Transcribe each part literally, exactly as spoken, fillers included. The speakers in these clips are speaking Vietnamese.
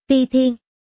Ti Thiên.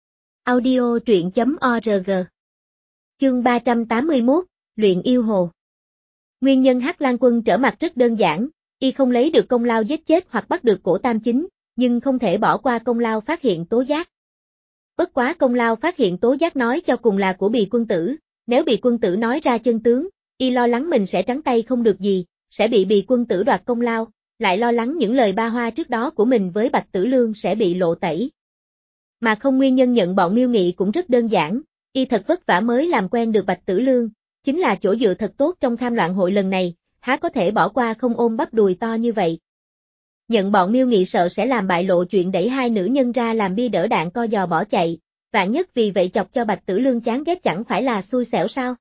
Audio truyện chấm org. Chương ba trăm tám mươi mốt, Luyện yêu hồ. Nguyên nhân Hắc Lang Quân trở mặt rất đơn giản, y không lấy được công lao giết chết hoặc bắt được Cổ Tam Chính, nhưng không thể bỏ qua công lao phát hiện tố giác. Bất quá công lao phát hiện tố giác nói cho cùng là của Bì Quân Tử, nếu Bì Quân Tử nói ra chân tướng, y lo lắng mình sẽ trắng tay không được gì, sẽ bị Bì Quân Tử đoạt công lao, lại lo lắng những lời ba hoa trước đó của mình với Bạch Tử Lương sẽ bị lộ tẩy. Mà không nguyên nhân nhận bọn Miêu Nghị cũng rất đơn giản, y thật vất vả mới làm quen được Bạch Tử Lương, chính là chỗ dựa thật tốt trong Kham Loạn hội lần này, há có thể bỏ qua không ôm bắp đùi to như vậy. Nhận bọn Miêu Nghị sợ sẽ làm bại lộ chuyện đẩy hai nữ nhân ra làm bia đỡ đạn co giò bỏ chạy, vạn nhất vì vậy chọc cho Bạch Tử Lương chán ghét chẳng phải là xui xẻo sao?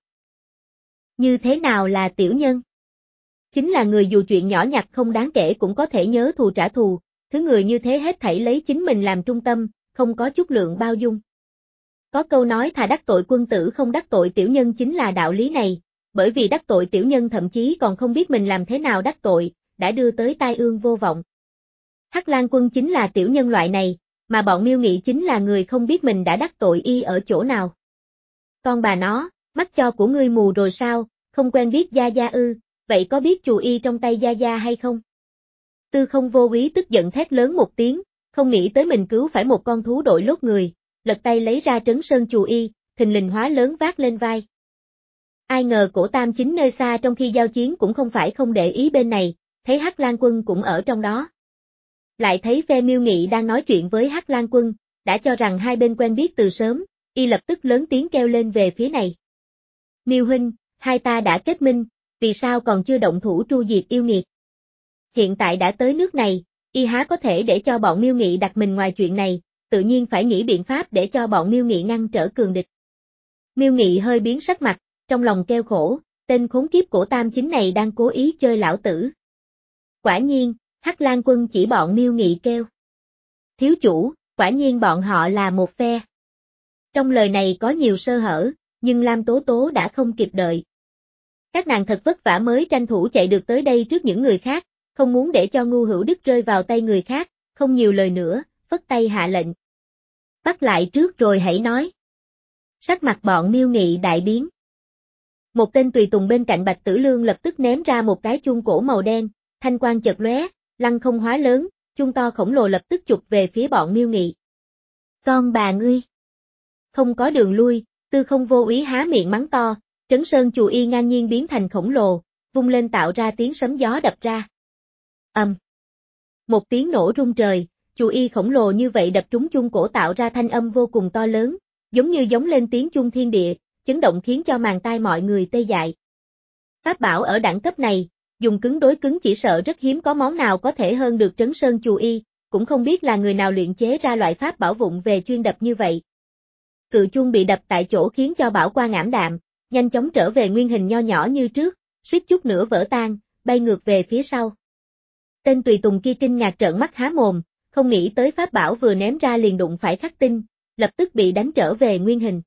Như thế nào là tiểu nhân? Chính là người dù chuyện nhỏ nhặt không đáng kể cũng có thể nhớ thù trả thù, thứ người như thế hết thảy lấy chính mình làm trung tâm, không có chút lượng bao dung. Có câu nói thà đắc tội quân tử không đắc tội tiểu nhân chính là đạo lý này, bởi vì đắc tội tiểu nhân thậm chí còn không biết mình làm thế nào đắc tội, đã đưa tới tai ương vô vọng. Hắc Lang Quân chính là tiểu nhân loại này, mà bọn Miêu Nghị chính là người không biết mình đã đắc tội y ở chỗ nào. Con bà nó, mắt cho của ngươi mù rồi sao, không quen biết Gia Gia ư, vậy có biết chù y trong tay Gia Gia hay không? Tư Không Vô Úy tức giận thét lớn một tiếng, không nghĩ tới mình cứu phải một con thú đội lốt người, lật tay lấy ra trấn sơn chù y, thình lình hóa lớn vác lên vai. Ai ngờ Cổ Tam Chính nơi xa trong khi giao chiến cũng không phải không để ý bên này, thấy Hắc Lang Quân cũng ở trong đó. Lại thấy phe Miêu Nghị đang nói chuyện với Hắc Lang Quân, đã cho rằng hai bên quen biết từ sớm, y lập tức lớn tiếng kêu lên về phía này. Miêu huynh, hai ta đã kết minh, vì sao còn chưa động thủ tru diệt yêu nghiệt? Hiện tại đã tới nước này, y há có thể để cho bọn Miêu Nghị đặt mình ngoài chuyện này, tự nhiên phải nghĩ biện pháp để cho bọn Miêu Nghị ngăn trở cường địch. Miêu Nghị hơi biến sắc mặt, trong lòng kêu khổ, tên khốn kiếp Cổ Tam Chính này đang cố ý chơi lão tử. Quả nhiên, Hắc Lang Quân chỉ bọn Miêu Nghị kêu. Thiếu chủ, quả nhiên bọn họ là một phe. Trong lời này có nhiều sơ hở, nhưng Lam Tố Tố đã không kịp đợi. Các nàng thật vất vả mới tranh thủ chạy được tới đây trước những người khác, không muốn để cho Ngu Hữu Đức rơi vào tay người khác, không nhiều lời nữa, phất tay hạ lệnh. Bắt lại trước rồi hãy nói. Sắc mặt bọn Miêu Nghị đại biến. Một tên tùy tùng bên cạnh Bạch Tử Lương lập tức ném ra một cái chuông cổ màu đen, thanh quang chợt lóe, lăng không hóa lớn, chuông to khổng lồ lập tức chụp về phía bọn Miêu Nghị. Con bà ngươi! Không có đường lui, Tư Không Vô Úy há miệng mắng to, trấn sơn chù y ngang nhiên biến thành khổng lồ, vung lên tạo ra tiếng sấm gió đập ra. Ầm. Um. Một tiếng nổ rung trời, chù y khổng lồ như vậy đập trúng chuông cổ tạo ra thanh âm vô cùng to lớn, giống như giống lên tiếng chuông thiên địa, chấn động khiến cho màng tai mọi người tê dại. Pháp bảo ở đẳng cấp này, dùng cứng đối cứng chỉ sợ rất hiếm có món nào có thể hơn được trấn sơn chù y, cũng không biết là người nào luyện chế ra loại pháp bảo vụng về chuyên đập như vậy. Cự chuông bị đập tại chỗ khiến cho bảo quang ảm đạm, nhanh chóng trở về nguyên hình nho nhỏ như trước, suýt chút nữa vỡ tan, bay ngược về phía sau. Tên tùy tùng kia kinh ngạc trợn mắt há mồm, không nghĩ tới pháp bảo vừa ném ra liền đụng phải khắc tinh, lập tức bị đánh trở về nguyên hình.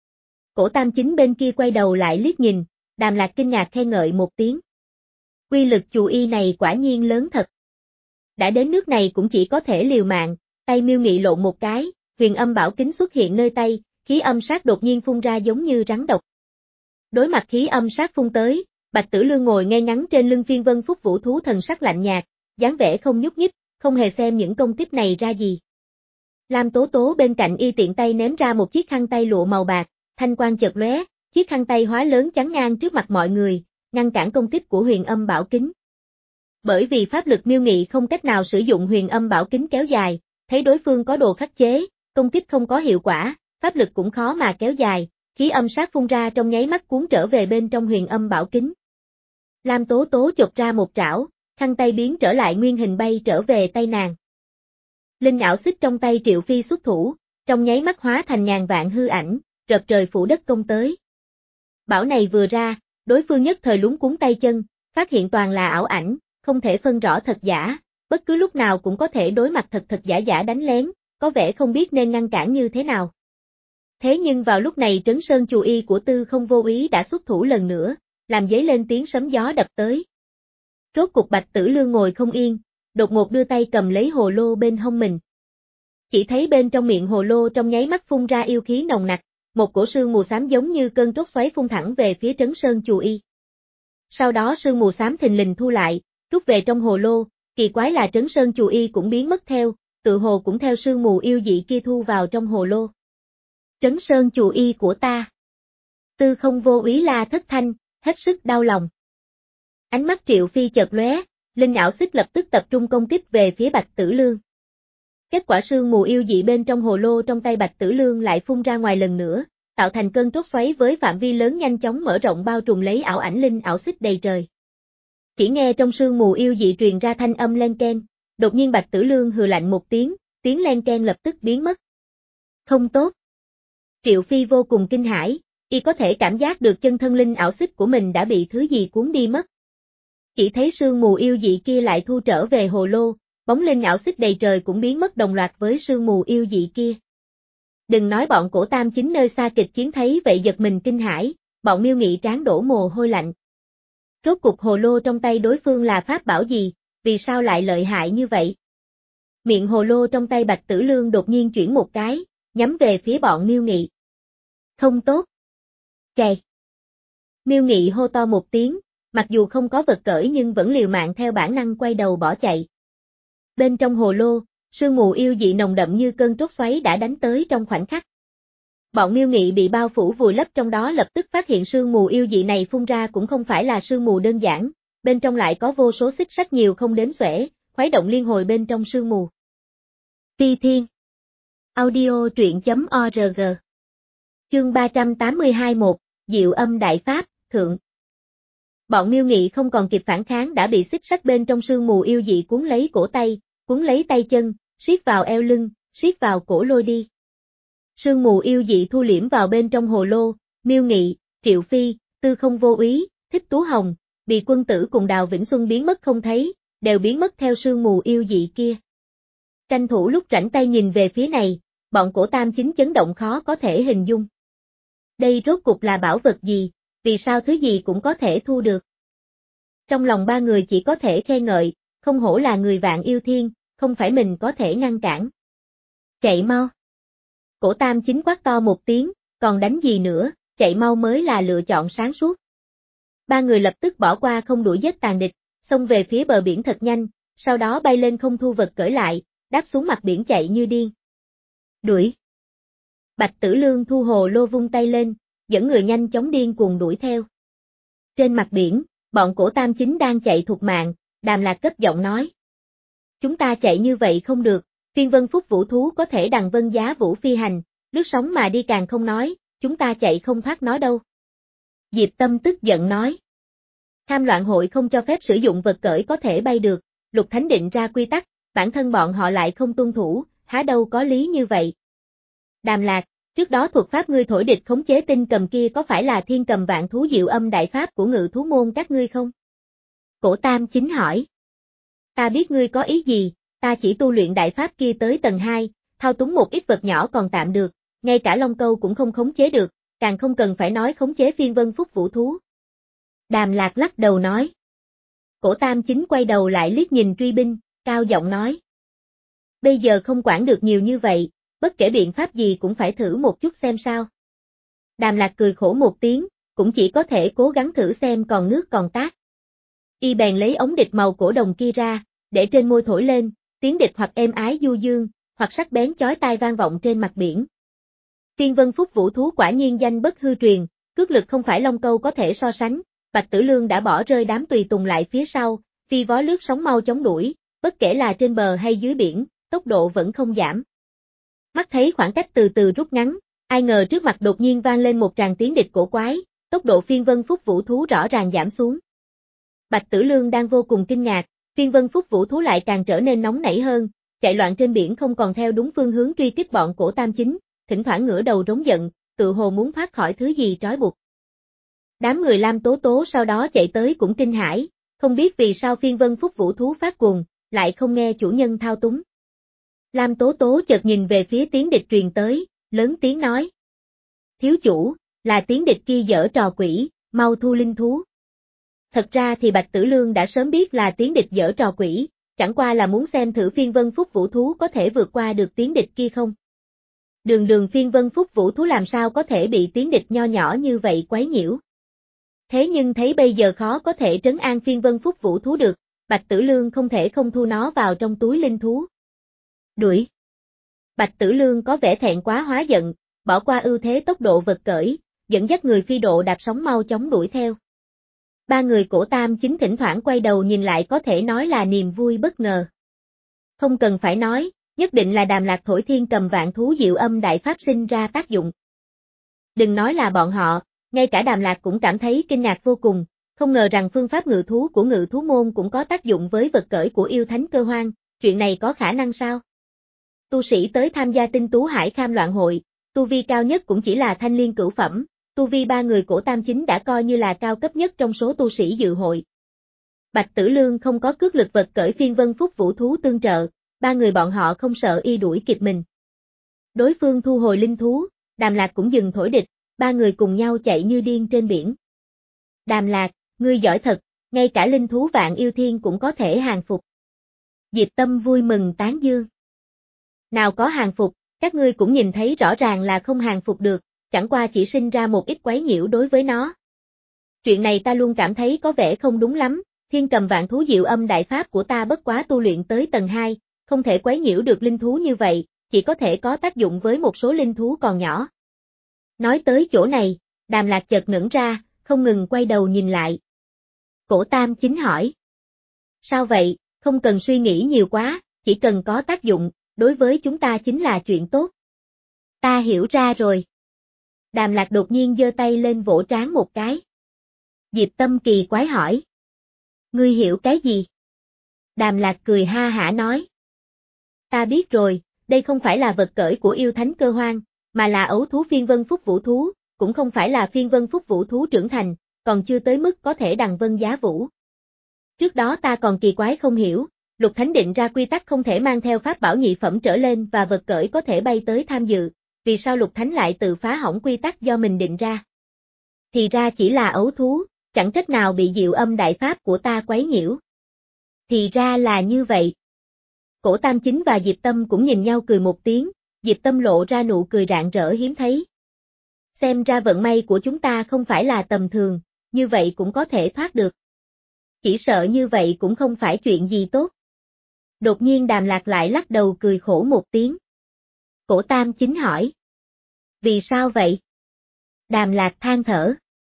Cổ Tam Chính bên kia quay đầu lại liếc nhìn, Đàm Lạc kinh ngạc khen ngợi một tiếng. Quy lực chù y này quả nhiên lớn thật. Đã đến nước này cũng chỉ có thể liều mạng, tay Miêu Nghị lộn một cái, huyền âm bảo kính xuất hiện nơi tay, khí âm sát đột nhiên phun ra giống như rắn độc. Đối mặt khí âm sát phun tới, Bạch Tử Lương ngồi ngay ngắn trên lưng phiên vân phúc vũ thú thần sắc lạnh nhạt, dáng vẻ không nhúc nhích, không hề xem những công kích này ra gì. Lam Tố Tố bên cạnh y tiện tay ném ra một chiếc khăn tay lụa màu bạc, thanh quang chợt lóe, chiếc khăn tay hóa lớn chắn ngang trước mặt mọi người, ngăn cản công kích của huyền âm bảo kính. Bởi vì pháp lực Miêu Nghị không cách nào sử dụng huyền âm bảo kính kéo dài, thấy đối phương có đồ khắc chế, công kích không có hiệu quả, pháp lực cũng khó mà kéo dài, khí âm sát phun ra trong nháy mắt cuốn trở về bên trong huyền âm bảo kính. Lam Tố Tố chộp ra một trảo, khăn tay biến trở lại nguyên hình bay trở về tay nàng. Linh ảo xích trong tay Triệu Phi xuất thủ, trong nháy mắt hóa thành ngàn vạn hư ảnh, rợp trời phủ đất công tới. Bảo này vừa ra, đối phương nhất thời lúng cuống tay chân, phát hiện toàn là ảo ảnh, không thể phân rõ thật giả, bất cứ lúc nào cũng có thể đối mặt thật thật giả giả đánh lén, có vẻ không biết nên ngăn cản như thế nào. Thế nhưng vào lúc này trấn sơn chù y của Tư Không Vô Úy đã xuất thủ lần nữa, làm dấy lên tiếng sấm gió đập tới. Rốt cục Bạch Tử Lương ngồi không yên, đột ngột đưa tay cầm lấy hồ lô bên hông mình. Chỉ thấy bên trong miệng hồ lô trong nháy mắt phun ra yêu khí nồng nặc, một cổ sương mù xám giống như cơn trút xoáy phun thẳng về phía Trấn Sơn Chù Y. Sau đó sương mù xám thình lình thu lại, rút về trong hồ lô, kỳ quái là Trấn Sơn Chù Y cũng biến mất theo, tự hồ cũng theo sương mù yêu dị kia thu vào trong hồ lô. Trấn Sơn Chù Y của ta. Tư Không Vô Úy la thất thanh, hết sức đau lòng. Ánh mắt Triệu Phi chợt lóe, linh ảo xích lập tức tập trung công kích về phía Bạch Tử Lương. Kết quả sương mù yêu dị bên trong hồ lô trong tay Bạch Tử Lương lại phun ra ngoài lần nữa, tạo thành cơn trút xoáy với phạm vi lớn nhanh chóng mở rộng bao trùm lấy ảo ảnh linh ảo xích đầy trời. Chỉ nghe trong sương mù yêu dị truyền ra thanh âm len ken, đột nhiên Bạch Tử Lương hừ lạnh một tiếng, tiếng len ken lập tức biến mất. Không tốt. Triệu Phi vô cùng kinh hãi, y có thể cảm giác được chân thân linh ảo xích của mình đã bị thứ gì cuốn đi mất. Chỉ thấy sương mù yêu dị kia lại thu trở về hồ lô, bóng linh ảo xích đầy trời cũng biến mất đồng loạt với sương mù yêu dị kia. Đừng nói bọn cổ tam chính nơi xa kịch chiến thấy vậy giật mình kinh hãi, bọn Miêu Nghị trán đổ mồ hôi lạnh. Rốt cục hồ lô trong tay đối phương là pháp bảo gì, vì sao lại lợi hại như vậy? Miệng hồ lô trong tay Bạch Tử Lương đột nhiên chuyển một cái, nhắm về phía bọn Miêu Nghị. Không tốt. Kè. Miêu Nghị hô to một tiếng, mặc dù không có vật cởi nhưng vẫn liều mạng theo bản năng quay đầu bỏ chạy. Bên trong hồ lô, sương mù yêu dị nồng đậm như cơn trút xoáy đã đánh tới trong khoảnh khắc. Bọn Miêu Nghị bị bao phủ vùi lấp trong đó lập tức phát hiện sương mù yêu dị này phun ra cũng không phải là sương mù đơn giản, bên trong lại có vô số xích sắt nhiều không đếm xuể, khuấy động liên hồi bên trong sương mù. Phi Thiên. Audio truyện chấm org. Chương ba trăm tám mươi hai một, Diệu Âm Đại Pháp, Thượng. Bọn Miêu Nghị không còn kịp phản kháng đã bị xích sắt bên trong sương mù yêu dị cuốn lấy cổ tay, cuốn lấy tay chân, siết vào eo lưng, siết vào cổ lôi đi. Sương mù yêu dị thu liễm vào bên trong hồ lô, Miêu Nghị, Triệu Phi, Tư Không Vô Úy, Thích Tú Hồng, Bì Quân Tử cùng Đào Vĩnh Xuân biến mất không thấy, đều biến mất theo sương mù yêu dị kia. Tranh thủ lúc rảnh tay nhìn về phía này, bọn cổ tam chính chấn động khó có thể hình dung. Đây rốt cục là bảo vật gì, vì sao thứ gì cũng có thể thu được. Trong lòng ba người chỉ có thể khen ngợi, không hổ là người vạn yêu thiên, không phải mình có thể ngăn cản. Chạy mau. Cổ tam chính quát to một tiếng, còn đánh gì nữa, chạy mau mới là lựa chọn sáng suốt. Ba người lập tức bỏ qua không đuổi giết tàn địch, xông về phía bờ biển thật nhanh, sau đó bay lên không thu vật cởi lại, đáp xuống mặt biển chạy như điên. Đuổi. Bạch Tử Lương thu hồ lô vung tay lên, dẫn người nhanh chóng điên cuồng đuổi theo. Trên mặt biển, bọn cổ tam chính đang chạy thục mạng, Đàm Lạc cất giọng nói. Chúng ta chạy như vậy không được, Phiên Vân Phúc Vũ Thú có thể đằng vân giá vũ phi hành, lướt sóng mà đi càng không nói, chúng ta chạy không thoát nó đâu. Diệp Tâm tức giận nói. Tham loạn hội không cho phép sử dụng vật cởi có thể bay được, Lục Thánh định ra quy tắc, bản thân bọn họ lại không tuân thủ, há đâu có lý như vậy. Đàm Lạc, trước đó thuật pháp ngươi thổi địch khống chế tinh cầm kia có phải là thiên cầm vạn thú diệu âm đại pháp của ngự thú môn các ngươi không? Cổ tam chính hỏi. Ta biết ngươi có ý gì, ta chỉ tu luyện đại pháp kia tới tầng hai, thao túng một ít vật nhỏ còn tạm được, ngay cả Long Câu cũng không khống chế được, càng không cần phải nói khống chế Phiên Vân Phúc Vũ Thú. Đàm Lạc lắc đầu nói. Cổ tam chính quay đầu lại liếc nhìn truy binh, cao giọng nói. Bây giờ không quản được nhiều như vậy, bất kể biện pháp gì cũng phải thử một chút xem sao. Đàm Lạc cười khổ một tiếng, cũng chỉ có thể cố gắng thử xem còn nước còn tát. Y bèn lấy ống địch màu cổ đồng kia ra, để trên môi thổi lên, tiếng địch hoặc êm ái du dương, hoặc sắc bén chói tai vang vọng trên mặt biển. Phiên Vân Phúc Vũ Thú quả nhiên danh bất hư truyền, cước lực không phải Long Câu có thể so sánh, Bạch Tử Lương đã bỏ rơi đám tùy tùng lại phía sau, phi vó lướt sóng mau chóng đuổi, bất kể là trên bờ hay dưới biển, tốc độ vẫn không giảm. Mắt thấy khoảng cách từ từ rút ngắn, ai ngờ trước mặt đột nhiên vang lên một tràng tiếng địch cổ quái, tốc độ Phiên Vân Phúc Vũ Thú rõ ràng giảm xuống. Bạch Tử Lương đang vô cùng kinh ngạc, Phiên Vân Phúc Vũ Thú lại càng trở nên nóng nảy hơn, chạy loạn trên biển không còn theo đúng phương hướng truy kích bọn cổ tam chính, thỉnh thoảng ngửa đầu rống giận, tự hồ muốn thoát khỏi thứ gì trói buộc. Đám người Lam Tố Tố sau đó chạy tới cũng kinh hãi, không biết vì sao Phiên Vân Phúc Vũ Thú phát cuồng, lại không nghe chủ nhân thao túng. Lam Tố Tố chợt nhìn về phía tiếng địch truyền tới, lớn tiếng nói. Thiếu chủ, là tiếng địch kia giở trò quỷ, mau thu linh thú. Thật ra thì Bạch Tử Lương đã sớm biết là tiếng địch giở trò quỷ, chẳng qua là muốn xem thử phiên vân phúc vũ thú có thể vượt qua được tiếng địch kia không. Đường đường phiên vân phúc vũ thú làm sao có thể bị tiếng địch nho nhỏ như vậy quấy nhiễu. Thế nhưng thấy bây giờ khó có thể trấn an phiên vân phúc vũ thú được, Bạch Tử Lương không thể không thu nó vào trong túi linh thú. Đuổi. Bạch Tử Lương có vẻ thẹn quá hóa giận, bỏ qua ưu thế tốc độ vật cởi, dẫn dắt người phi độ đạp sóng mau chóng đuổi theo. Ba người cổ tam chính thỉnh thoảng quay đầu nhìn lại có thể nói là niềm vui bất ngờ. Không cần phải nói, nhất định là Đàm Lạc thổi thiên cầm vạn thú diệu âm đại pháp sinh ra tác dụng. Đừng nói là bọn họ, ngay cả Đàm Lạc cũng cảm thấy kinh ngạc vô cùng, không ngờ rằng phương pháp ngự thú của ngự thú môn cũng có tác dụng với vật cởi của yêu thánh cơ hoang, chuyện này có khả năng sao? Tu sĩ tới tham gia tinh tú hải kham loạn hội, tu vi cao nhất cũng chỉ là thanh liên cửu phẩm, tu vi ba người cổ tam chính đã coi như là cao cấp nhất trong số tu sĩ dự hội. Bạch Tử Lương không có cước lực vật cởi phiên vân phúc vũ thú tương trợ, ba người bọn họ không sợ y đuổi kịp mình. Đối phương thu hồi linh thú, Đàm Lạc cũng dừng thổi địch, ba người cùng nhau chạy như điên trên biển. Đàm Lạc, ngươi giỏi thật, ngay cả linh thú vạn yêu thiên cũng có thể hàng phục. Diệp Tâm vui mừng tán dương. Nào có hàng phục, các ngươi cũng nhìn thấy rõ ràng là không hàng phục được, chẳng qua chỉ sinh ra một ít quấy nhiễu đối với nó. Chuyện này ta luôn cảm thấy có vẻ không đúng lắm, thiên cầm vạn thú diệu âm đại pháp của ta bất quá tu luyện tới tầng hai, không thể quấy nhiễu được linh thú như vậy, chỉ có thể có tác dụng với một số linh thú còn nhỏ. Nói tới chỗ này, Đàm Lạc chợt ngẩn ra, không ngừng quay đầu nhìn lại. Cổ tam chính hỏi. Sao vậy, không cần suy nghĩ nhiều quá, chỉ cần có tác dụng, đối với chúng ta chính là chuyện tốt. Ta hiểu ra rồi. Đàm Lạc đột nhiên giơ tay lên vỗ trán một cái. Diệp Tâm kỳ quái hỏi. Ngươi hiểu cái gì? Đàm Lạc cười ha hả nói. Ta biết rồi, đây không phải là vật cởi của yêu thánh cơ hoang, mà là ấu thú phiên vân phúc vũ thú, cũng không phải là phiên vân phúc vũ thú trưởng thành, còn chưa tới mức có thể đằng vân giá vũ. Trước đó ta còn kỳ quái không hiểu, Lục Thánh định ra quy tắc không thể mang theo pháp bảo nhị phẩm trở lên và vật cởi có thể bay tới tham dự, vì sao Lục Thánh lại tự phá hỏng quy tắc do mình định ra? Thì ra chỉ là ấu thú, chẳng trách nào bị diệu âm đại pháp của ta quấy nhiễu. Thì ra là như vậy. Cổ Tam Chính và Diệp Tâm cũng nhìn nhau cười một tiếng, Diệp Tâm lộ ra nụ cười rạng rỡ hiếm thấy. Xem ra vận may của chúng ta không phải là tầm thường, như vậy cũng có thể thoát được. Chỉ sợ như vậy cũng không phải chuyện gì tốt. Đột nhiên Đàm Lạc lại lắc đầu cười khổ một tiếng. Cổ Tam Chính hỏi. Vì sao vậy? Đàm Lạc than thở.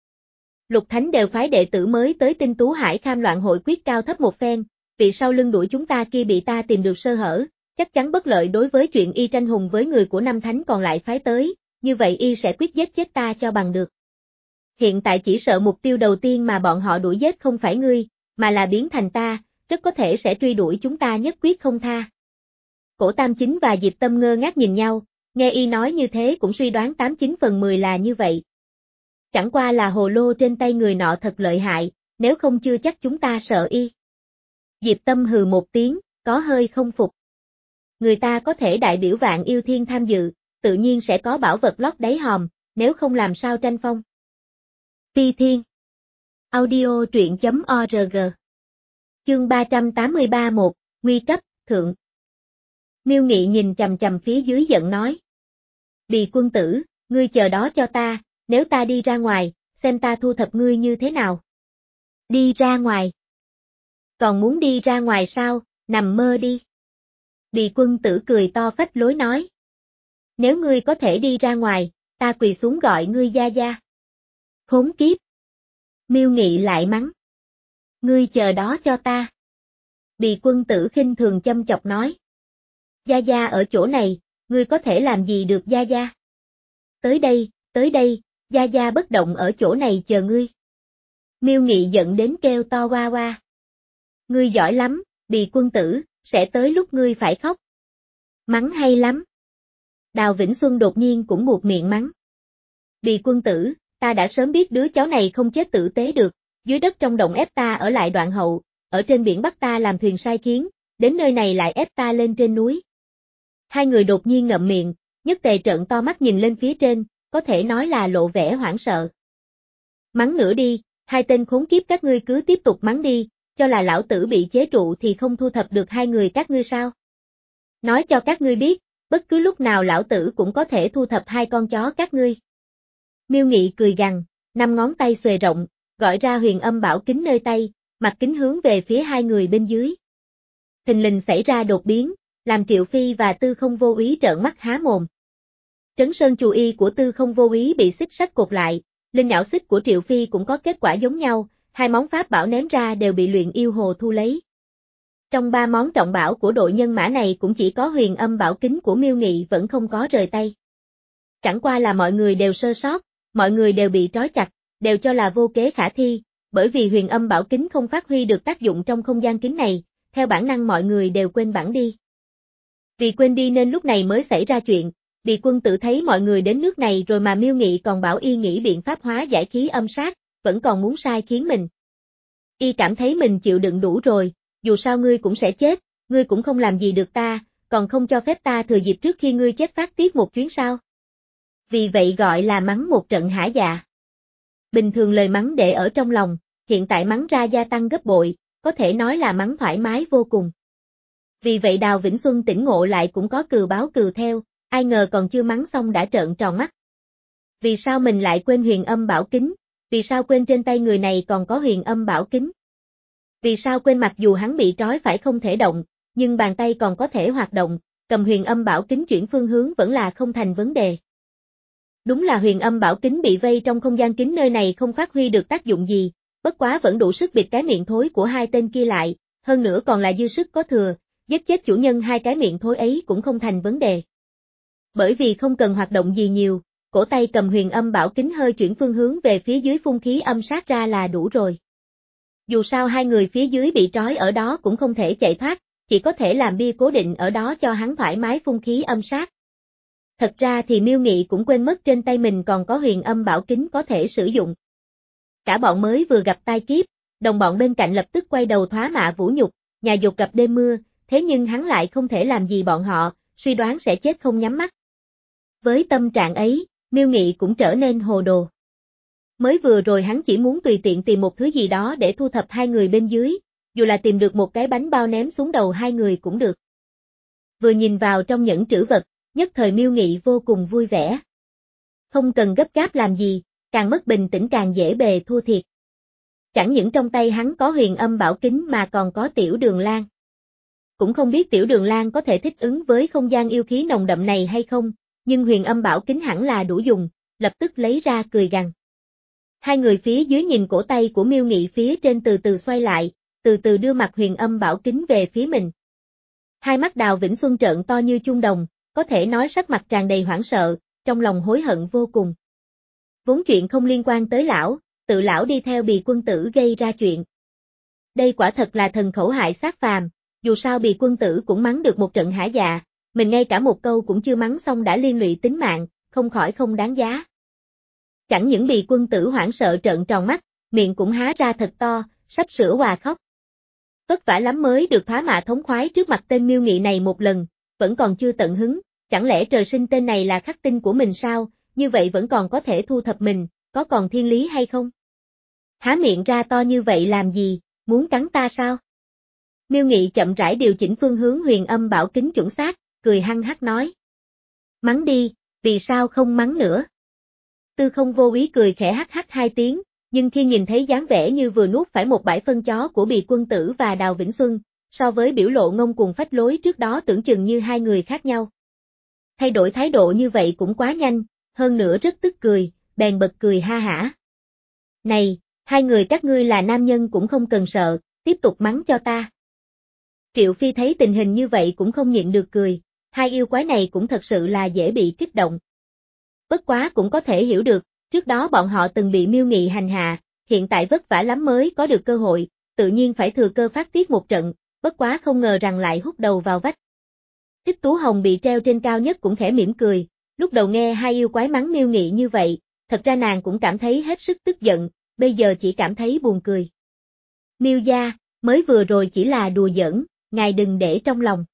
Lục Thánh đều phái đệ tử mới tới tinh tú hải kham loạn hội quyết cao thấp một phen, vì sau lưng đuổi chúng ta kia bị ta tìm được sơ hở, chắc chắn bất lợi đối với chuyện y tranh hùng với người của năm thánh còn lại phái tới, như vậy y sẽ quyết giết chết ta cho bằng được. Hiện tại chỉ sợ mục tiêu đầu tiên mà bọn họ đuổi giết không phải ngươi, mà là biến thành ta, rất có thể sẽ truy đuổi chúng ta nhất quyết không tha. Cổ Tam Chính và Diệp Tâm ngơ ngác nhìn nhau, nghe y nói như thế cũng suy đoán tám chín phần mười là như vậy. Chẳng qua là hồ lô trên tay người nọ thật lợi hại, nếu không chưa chắc chúng ta sợ y. Diệp Tâm hừ một tiếng, có hơi không phục. Người ta có thể đại biểu vạn yêu thiên tham dự, tự nhiên sẽ có bảo vật lót đáy hòm, nếu không làm sao tranh phong. Phi Thiên Audio truyện chấm org Chương ba trăm tám mươi ba một, Nguy cấp, thượng. Miêu Nghị nhìn chằm chằm phía dưới giận nói. Bì quân tử, ngươi chờ đó cho ta, nếu ta đi ra ngoài, xem ta thu thập ngươi như thế nào. Đi ra ngoài. Còn muốn đi ra ngoài sao, nằm mơ đi. Bì quân tử cười to phách lối nói. Nếu ngươi có thể đi ra ngoài, ta quỳ xuống gọi ngươi gia gia. Khốn kiếp. Miêu Nghị lại mắng. Ngươi chờ đó cho ta. Bì quân tử khinh thường châm chọc nói. Gia gia ở chỗ này, ngươi có thể làm gì được gia gia? Tới đây, tới đây, gia gia bất động ở chỗ này chờ ngươi. Miêu Nghị giận đến kêu to oa oa. Ngươi giỏi lắm, Bì quân tử, sẽ tới lúc ngươi phải khóc. Mắng hay lắm. Đào Vĩnh Xuân đột nhiên cũng buột miệng mắng. Bì quân tử, ta đã sớm biết đứa cháu này không chết tử tế được, dưới đất trong động ép ta ở lại đoạn hậu, ở trên biển bắt ta làm thuyền sai khiến, đến nơi này lại ép ta lên trên núi. Hai người đột nhiên ngậm miệng, nhất tề trợn to mắt nhìn lên phía trên, có thể nói là lộ vẻ hoảng sợ. Mắng nữa đi, hai tên khốn kiếp các ngươi cứ tiếp tục mắng đi, cho là lão tử bị chế trụ thì không thu thập được hai người các ngươi sao? Nói cho các ngươi biết, bất cứ lúc nào lão tử cũng có thể thu thập hai con chó các ngươi. Miêu Nghị cười gằn, năm ngón tay xuề rộng, gọi ra huyền âm bảo kính nơi tay, mặt kính hướng về phía hai người bên dưới. Thình lình xảy ra đột biến, làm Triệu Phi và Tư Không Vô Úy trợn mắt há mồm. Trấn Sơn Chù Y của Tư Không Vô Úy bị xích sắt cột lại, linh nhão xích của Triệu Phi cũng có kết quả giống nhau, hai món pháp bảo ném ra đều bị luyện yêu hồ thu lấy. Trong ba món trọng bảo của đội nhân mã này cũng chỉ có huyền âm bảo kính của Miêu Nghị vẫn không có rời tay. Chẳng qua là mọi người đều sơ sót, mọi người đều bị trói chặt, đều cho là vô kế khả thi, bởi vì huyền âm bảo kính không phát huy được tác dụng trong không gian kính này, theo bản năng mọi người đều quên bản đi. Vì quên đi nên lúc này mới xảy ra chuyện, Bì Quân Tử thấy mọi người đến nước này rồi mà Miêu Nghị còn bảo y nghĩ biện pháp hóa giải khí âm sát, vẫn còn muốn sai khiến mình. Y cảm thấy mình chịu đựng đủ rồi, dù sao ngươi cũng sẽ chết, ngươi cũng không làm gì được ta, còn không cho phép ta thừa dịp trước khi ngươi chết phát tiết một chuyến sao. Vì vậy gọi là mắng một trận hả dạ. Bình thường lời mắng để ở trong lòng, hiện tại mắng ra gia tăng gấp bội, có thể nói là mắng thoải mái vô cùng. Vì vậy Đào Vĩnh Xuân tỉnh ngộ lại cũng có cừu báo cừu theo, ai ngờ còn chưa mắng xong đã trợn tròn mắt. Vì sao mình lại quên huyền âm bảo kính? Vì sao quên trên tay người này còn có huyền âm bảo kính? Vì sao quên mặc dù hắn bị trói phải không thể động, nhưng bàn tay còn có thể hoạt động, cầm huyền âm bảo kính chuyển phương hướng vẫn là không thành vấn đề. Đúng là huyền âm bảo kính bị vây trong không gian kính nơi này không phát huy được tác dụng gì, bất quá vẫn đủ sức bịt cái miệng thối của hai tên kia lại, hơn nữa còn là dư sức có thừa, giết chết chủ nhân hai cái miệng thối ấy cũng không thành vấn đề. Bởi vì không cần hoạt động gì nhiều, cổ tay cầm huyền âm bảo kính hơi chuyển phương hướng về phía dưới phun khí âm sát ra là đủ rồi. Dù sao hai người phía dưới bị trói ở đó cũng không thể chạy thoát, chỉ có thể làm bia cố định ở đó cho hắn thoải mái phun khí âm sát. Thật ra thì Miêu Nghị cũng quên mất trên tay mình còn có huyền âm bảo kính có thể sử dụng. Cả bọn mới vừa gặp tai kiếp, đồng bọn bên cạnh lập tức quay đầu thoá mạ vũ nhục, nhà dục gặp đêm mưa, thế nhưng hắn lại không thể làm gì bọn họ, suy đoán sẽ chết không nhắm mắt. Với tâm trạng ấy, Miêu Nghị cũng trở nên hồ đồ. Mới vừa rồi hắn chỉ muốn tùy tiện tìm một thứ gì đó để thu thập hai người bên dưới, dù là tìm được một cái bánh bao ném xuống đầu hai người cũng được. Vừa nhìn vào trong nhẫn trữ vật, nhất thời Miêu Nghị vô cùng vui vẻ. Không cần gấp gáp làm gì, càng mất bình tĩnh càng dễ bề thua thiệt. Chẳng những trong tay hắn có huyền âm bảo kính mà còn có Tiểu Đường Lan. Cũng không biết Tiểu Đường Lan có thể thích ứng với không gian yêu khí nồng đậm này hay không, nhưng huyền âm bảo kính hẳn là đủ dùng, lập tức lấy ra cười gằn. Hai người phía dưới nhìn cổ tay của Miêu Nghị phía trên từ từ xoay lại, từ từ đưa mặt huyền âm bảo kính về phía mình. Hai mắt Đào Vĩnh Xuân trợn to như chuông đồng, có thể nói sắc mặt tràn đầy hoảng sợ, trong lòng hối hận vô cùng. Vốn chuyện không liên quan tới lão, tự lão đi theo Bì Quân Tử gây ra chuyện. Đây quả thật là thần khẩu hại sát phàm, dù sao Bì Quân Tử cũng mắng được một trận hả dạ, mình ngay cả một câu cũng chưa mắng xong đã liên lụy tính mạng, không khỏi không đáng giá. Chẳng những Bì Quân Tử hoảng sợ trợn tròn mắt, miệng cũng há ra thật to, sắp sửa òa khóc. Vất vả lắm mới được thoá mạ thống khoái trước mặt tên Miêu Nghị này một lần, vẫn còn chưa tận hứng, chẳng lẽ trời sinh tên này là khắc tinh của mình sao, như vậy vẫn còn có thể thu thập mình, có còn thiên lý hay không? Há miệng ra to như vậy làm gì, muốn cắn ta sao? Miêu Nghị chậm rãi điều chỉnh phương hướng huyền âm bảo kính chuẩn xác, cười hăng hắc nói. Mắng đi, vì sao không mắng nữa? Tư Không Vô Úy cười khẽ hắc hắc hai tiếng, nhưng khi nhìn thấy dáng vẻ như vừa nuốt phải một bãi phân chó của Bì Quân Tử và Đào Vĩnh Xuân, so với biểu lộ ngông cuồng phách lối trước đó tưởng chừng như hai người khác nhau. Thay đổi thái độ như vậy cũng quá nhanh, hơn nữa rất tức cười, bèn bật cười ha hả. Này, hai người các ngươi là nam nhân cũng không cần sợ, tiếp tục mắng cho ta. Triệu Phi thấy tình hình như vậy cũng không nhịn được cười, hai yêu quái này cũng thật sự là dễ bị kích động. Bất quá cũng có thể hiểu được, trước đó bọn họ từng bị Miêu Nghị hành hạ, hiện tại vất vả lắm mới có được cơ hội, tự nhiên phải thừa cơ phát tiết một trận, bất quá không ngờ rằng lại hút đầu vào vách. Thích Tú Hồng bị treo trên cao nhất cũng khẽ mỉm cười, lúc đầu nghe hai yêu quái mắng Miêu Nghị như vậy, thật ra nàng cũng cảm thấy hết sức tức giận, bây giờ chỉ cảm thấy buồn cười. Miêu gia, mới vừa rồi chỉ là đùa giỡn, ngài đừng để trong lòng.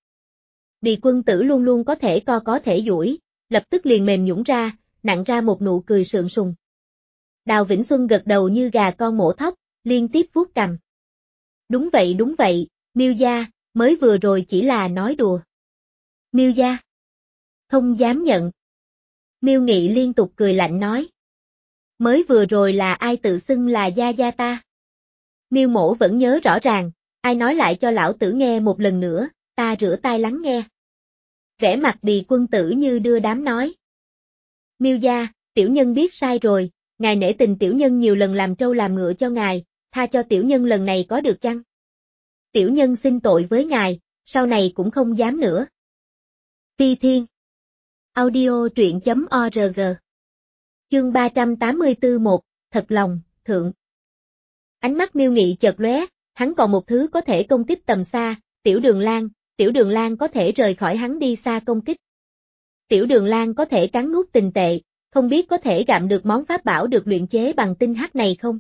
Bì Quân Tử luôn luôn có thể co có thể duỗi, lập tức liền mềm nhũn ra, nặn ra một nụ cười sượng sùng. Đào Vĩnh Xuân gật đầu như gà con mổ thóc, liên tiếp vuốt cằm. Đúng vậy đúng vậy, Miêu gia, mới vừa rồi chỉ là nói đùa. Miêu gia. Không dám nhận. Miêu Nghị liên tục cười lạnh nói. Mới vừa rồi là ai tự xưng là gia gia ta? Miêu Mỗ vẫn nhớ rõ ràng, ai nói lại cho lão tử nghe một lần nữa, ta rửa tai lắng nghe. Vẻ mặt Bì Quân Tử như đưa đám nói. Miêu gia, tiểu nhân biết sai rồi, ngài nể tình tiểu nhân nhiều lần làm trâu làm ngựa cho ngài, tha cho tiểu nhân lần này có được chăng? Tiểu nhân xin tội với ngài, sau này cũng không dám nữa. Phi Thiên. Audio truyện.org. Chương ba trăm tám mươi tư một, thật lòng, thượng. Ánh mắt Miêu Nghị chợt lóe, hắn còn một thứ có thể công kích tầm xa, Tiểu Đường Lan, Tiểu Đường Lan có thể rời khỏi hắn đi xa công kích. Tiểu Đường Lan có thể cắn nuốt tình tệ, không biết có thể gặm được món pháp bảo được luyện chế bằng tinh hắc này không?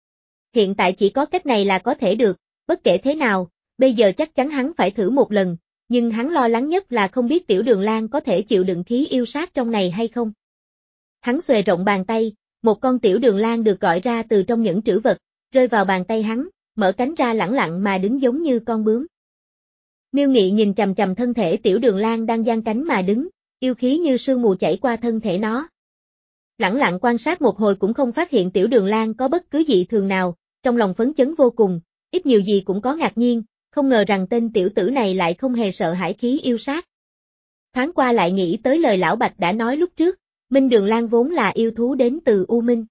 Hiện tại chỉ có cách này là có thể được, bất kể thế nào, bây giờ chắc chắn hắn phải thử một lần, nhưng hắn lo lắng nhất là không biết Tiểu Đường Lan có thể chịu đựng khí yêu sát trong này hay không. Hắn xuề rộng bàn tay, một con Tiểu Đường Lan được gọi ra từ trong những trữ vật, rơi vào bàn tay hắn, mở cánh ra lẳng lặng mà đứng giống như con bướm. Miêu Nghị nhìn chằm chằm thân thể Tiểu Đường Lan đang giang cánh mà đứng, yêu khí như sương mù chảy qua thân thể nó. Lẳng lặng quan sát một hồi cũng không phát hiện Tiểu Đường Lan có bất cứ dị thường nào, trong lòng phấn chấn vô cùng, ít nhiều gì cũng có ngạc nhiên, không ngờ rằng tên tiểu tử này lại không hề sợ hãi khí yêu sát. Thoáng qua lại nghĩ tới lời lão Bạch đã nói lúc trước, Minh Đường Lan vốn là yêu thú đến từ U Minh.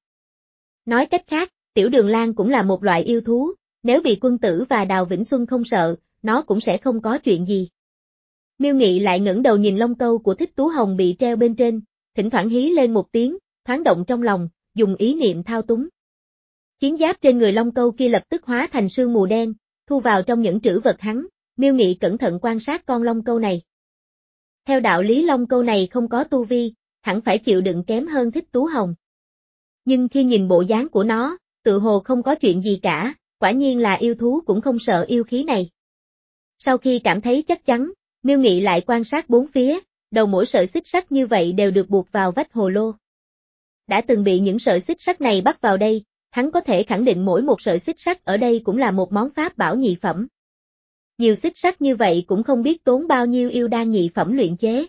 Nói cách khác, Tiểu Đường Lan cũng là một loại yêu thú, nếu bị Quân Tử và Đào Vĩnh Xuân không sợ, nó cũng sẽ không có chuyện gì. Miêu Nghị lại ngẩng đầu nhìn lông câu của Thích Tú Hồng bị treo bên trên, thỉnh thoảng hí lên một tiếng, thoáng động trong lòng, dùng ý niệm thao túng. Chiến giáp trên người lông câu kia lập tức hóa thành sương mù đen, thu vào trong những trữ vật hắn, Miêu Nghị cẩn thận quan sát con lông câu này. Theo đạo lý lông câu này không có tu vi, hẳn phải chịu đựng kém hơn Thích Tú Hồng. Nhưng khi nhìn bộ dáng của nó, tự hồ không có chuyện gì cả, quả nhiên là yêu thú cũng không sợ yêu khí này. Sau khi cảm thấy chắc chắn, Miêu Nghị lại quan sát bốn phía, đầu mỗi sợi xích sắt như vậy đều được buộc vào vách hồ lô. Đã từng bị những sợi xích sắt này bắt vào đây, hắn có thể khẳng định mỗi một sợi xích sắt ở đây cũng là một món pháp bảo nhị phẩm. Nhiều xích sắt như vậy cũng không biết tốn bao nhiêu yêu đan nhị phẩm luyện chế.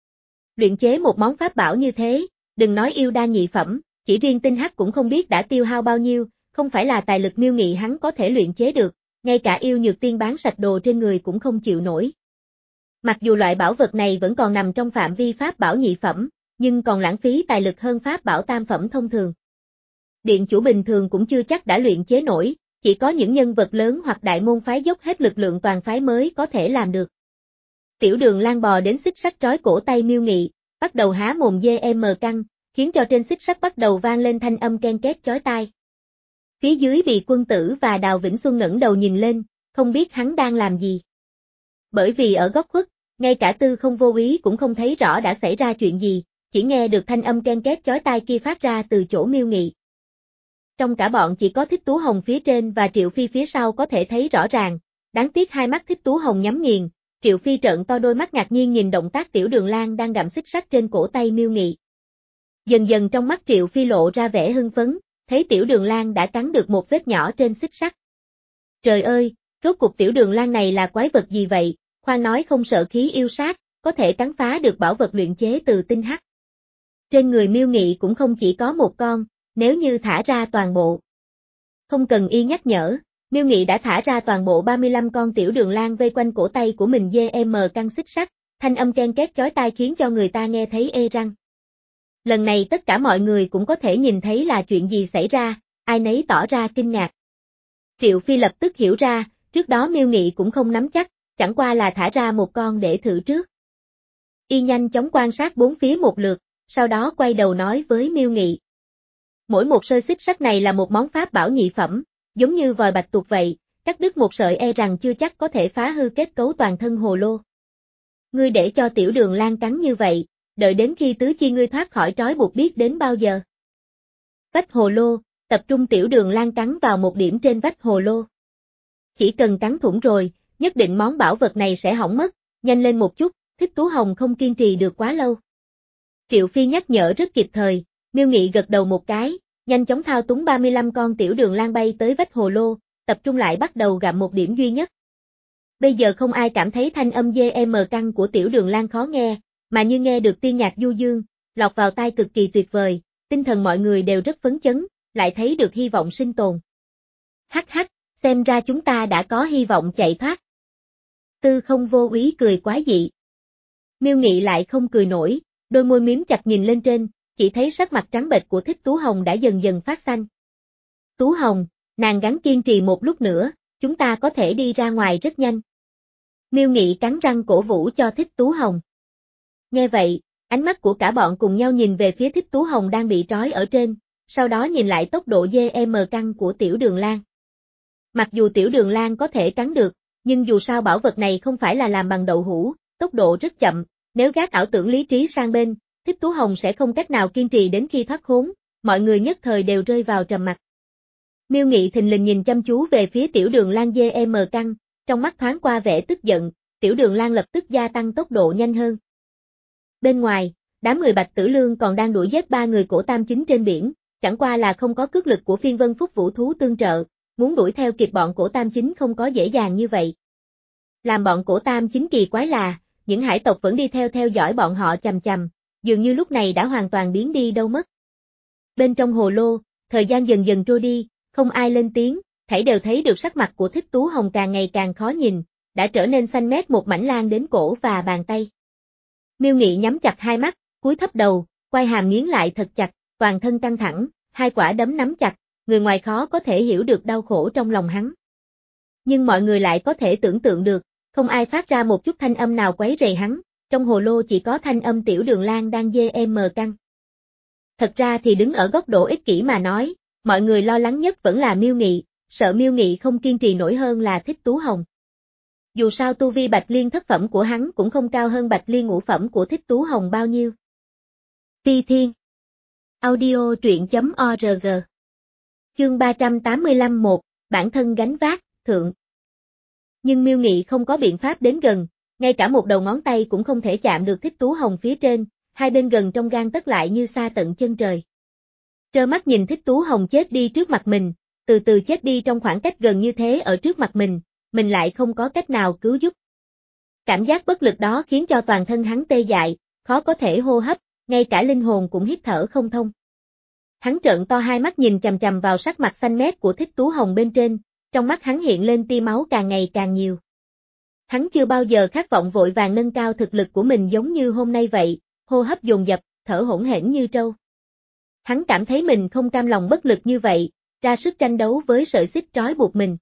Luyện chế một món pháp bảo như thế, đừng nói yêu đan nhị phẩm, chỉ riêng tinh hắc cũng không biết đã tiêu hao bao nhiêu, không phải là tài lực Miêu Nghị hắn có thể luyện chế được, ngay cả yêu nhược tiên bán sạch đồ trên người cũng không chịu nổi. Mặc dù loại bảo vật này vẫn còn nằm trong phạm vi pháp bảo nhị phẩm, nhưng còn lãng phí tài lực hơn pháp bảo tam phẩm thông thường. Điện chủ bình thường cũng chưa chắc đã luyện chế nổi, chỉ có những nhân vật lớn hoặc đại môn phái dốc hết lực lượng toàn phái mới có thể làm được. Tiểu Đường Lan bò đến xích sắt trói cổ tay Miêu Nghị, bắt đầu há mồm dê em căng, khiến cho trên xích sắt bắt đầu vang lên thanh âm ken két chói tai. Phía dưới Bị Quân Tử và Đào Vĩnh Xuân ngẩng đầu nhìn lên, không biết hắn đang làm gì. Bởi vì ở góc khuất, ngay cả Tư Không vô ý cũng không thấy rõ đã xảy ra chuyện gì, chỉ nghe được thanh âm ken két chói tai kia phát ra từ chỗ Miêu Nghị. Trong cả bọn chỉ có Thích Tú Hồng phía trên và Triệu Phi phía sau có thể thấy rõ ràng, đáng tiếc hai mắt Thích Tú Hồng nhắm nghiền, Triệu Phi trợn to đôi mắt ngạc nhiên nhìn động tác Tiểu Đường Lan đang gặm xích sắt trên cổ tay Miêu Nghị. Dần dần trong mắt Triệu Phi lộ ra vẻ hưng phấn, thấy Tiểu Đường Lan đã cắn được một vết nhỏ trên xích sắt. Trời ơi, rốt cuộc Tiểu Đường Lan này là quái vật gì vậy, khoan nói không sợ khí yêu sát, có thể cắn phá được bảo vật luyện chế từ tinh hắc. Trên người Miêu Nghị cũng không chỉ có một con, nếu như thả ra toàn bộ. Không cần y nhắc nhở, Miêu Nghị đã thả ra toàn bộ ba mươi lăm con Tiểu Đường Lan vây quanh cổ tay của mình dê em căng xích sắt, thanh âm ken két chói tai khiến cho người ta nghe thấy ê răng. Lần này tất cả mọi người cũng có thể nhìn thấy là chuyện gì xảy ra, ai nấy tỏ ra kinh ngạc. Triệu Phi lập tức hiểu ra, trước đó Miêu Nghị cũng không nắm chắc, chẳng qua là thả ra một con để thử trước. Y nhanh chóng quan sát bốn phía một lượt, sau đó quay đầu nói với Miêu Nghị. Mỗi một sợi xích sắt này là một món pháp bảo nhị phẩm, giống như vòi bạch tuộc vậy, cắt đứt một sợi e rằng chưa chắc có thể phá hư kết cấu toàn thân hồ lô. Ngươi để cho Tiểu Đường Lan cắn như vậy, đợi đến khi tứ chi ngươi thoát khỏi trói buộc biết đến bao giờ. Vách hồ lô, tập trung Tiểu Đường Lan cắn vào một điểm trên vách hồ lô. Chỉ cần cắn thủng rồi, nhất định món bảo vật này sẽ hỏng mất, nhanh lên một chút, Thích Tú Hồng không kiên trì được quá lâu. Triệu Phi nhắc nhở rất kịp thời, Miêu Nghị gật đầu một cái, nhanh chóng thao túng ba mươi lăm con Tiểu Đường Lan bay tới vách hồ lô, tập trung lại bắt đầu gặm một điểm duy nhất. Bây giờ không ai cảm thấy thanh âm dê em căng của Tiểu Đường Lan khó nghe, mà như nghe được tiên nhạc du dương, lọt vào tai cực kỳ tuyệt vời, tinh thần mọi người đều rất phấn chấn, lại thấy được hy vọng sinh tồn. Hắc hắc, xem ra chúng ta đã có hy vọng chạy thoát. Tư Không vô úy cười quá dị. Miêu Nghị lại không cười nổi, đôi môi miếm chặt nhìn lên trên, chỉ thấy sắc mặt trắng bệch của Thích Tú Hồng đã dần dần phát xanh. Tú Hồng, nàng gắng kiên trì một lúc nữa, chúng ta có thể đi ra ngoài rất nhanh. Miêu Nghị cắn răng cổ vũ cho Thích Tú Hồng. Nghe vậy, ánh mắt của cả bọn cùng nhau nhìn về phía Thích Tú Hồng đang bị trói ở trên, sau đó nhìn lại tốc độ dê em căng của Tiểu Đường Lan. Mặc dù Tiểu Đường Lan có thể cắn được, nhưng dù sao bảo vật này không phải là làm bằng đậu hũ, tốc độ rất chậm, nếu gác ảo tưởng lý trí sang bên, Thích Tú Hồng sẽ không cách nào kiên trì đến khi thoát khốn, mọi người nhất thời đều rơi vào trầm mặc. Miêu Nghị thình lình nhìn chăm chú về phía Tiểu Đường Lan dê em căng, trong mắt thoáng qua vẻ tức giận, Tiểu Đường Lan lập tức gia tăng tốc độ nhanh hơn. Bên ngoài, đám người Bạch Tử Lương còn đang đuổi giết ba người cổ Tam Chính trên biển, chẳng qua là không có cước lực của Phiên Vân Phúc Vũ Thú tương trợ, muốn đuổi theo kịp bọn cổ Tam Chính không có dễ dàng như vậy. Làm bọn cổ Tam Chính kỳ quái là, những hải tộc vẫn đi theo theo dõi bọn họ chằm chằm, dường như lúc này đã hoàn toàn biến đi đâu mất. Bên trong hồ lô, thời gian dần dần trôi đi, không ai lên tiếng, thảy đều thấy được sắc mặt của Thích Tú Hồng càng ngày càng khó nhìn, đã trở nên xanh mét một mảnh lan đến cổ và bàn tay. Miêu Nghị nhắm chặt hai mắt, cúi thấp đầu, quai hàm nghiến lại thật chặt, toàn thân căng thẳng, hai quả đấm nắm chặt, người ngoài khó có thể hiểu được đau khổ trong lòng hắn. Nhưng mọi người lại có thể tưởng tượng được, không ai phát ra một chút thanh âm nào quấy rầy hắn, trong hồ lô chỉ có thanh âm Tiểu Đường Lan đang dê em căng. Thật ra thì đứng ở góc độ ích kỷ mà nói, mọi người lo lắng nhất vẫn là Miêu Nghị, sợ Miêu Nghị không kiên trì nổi hơn là Thích Tú Hồng. Dù sao tu vi Bạch Liên thất phẩm của hắn cũng không cao hơn Bạch Liên ngũ phẩm của Thích Tú Hồng bao nhiêu. Phi Thiên Audio truyện chấm org Chương ba trăm tám mươi lăm một, bản thân gánh vác, thượng. Nhưng Miêu Nghị không có biện pháp đến gần, ngay cả một đầu ngón tay cũng không thể chạm được Thích Tú Hồng phía trên, hai bên gần trong gang tấc lại như xa tận chân trời. Trơ mắt nhìn Thích Tú Hồng chết đi trước mặt mình, từ từ chết đi trong khoảng cách gần như thế ở trước mặt mình, mình lại không có cách nào cứu giúp. Cảm giác bất lực đó khiến cho toàn thân hắn tê dại, khó có thể hô hấp, ngay cả linh hồn cũng hít thở không thông. Hắn trợn to hai mắt nhìn chằm chằm vào sắc mặt xanh mét của Thích Tú Hồng bên trên, trong mắt hắn hiện lên tia máu càng ngày càng nhiều. Hắn chưa bao giờ khát vọng vội vàng nâng cao thực lực của mình giống như hôm nay vậy, hô hấp dồn dập, thở hổn hển như trâu. Hắn cảm thấy mình không cam lòng bất lực như vậy, ra sức tranh đấu với sợi xích trói buộc mình.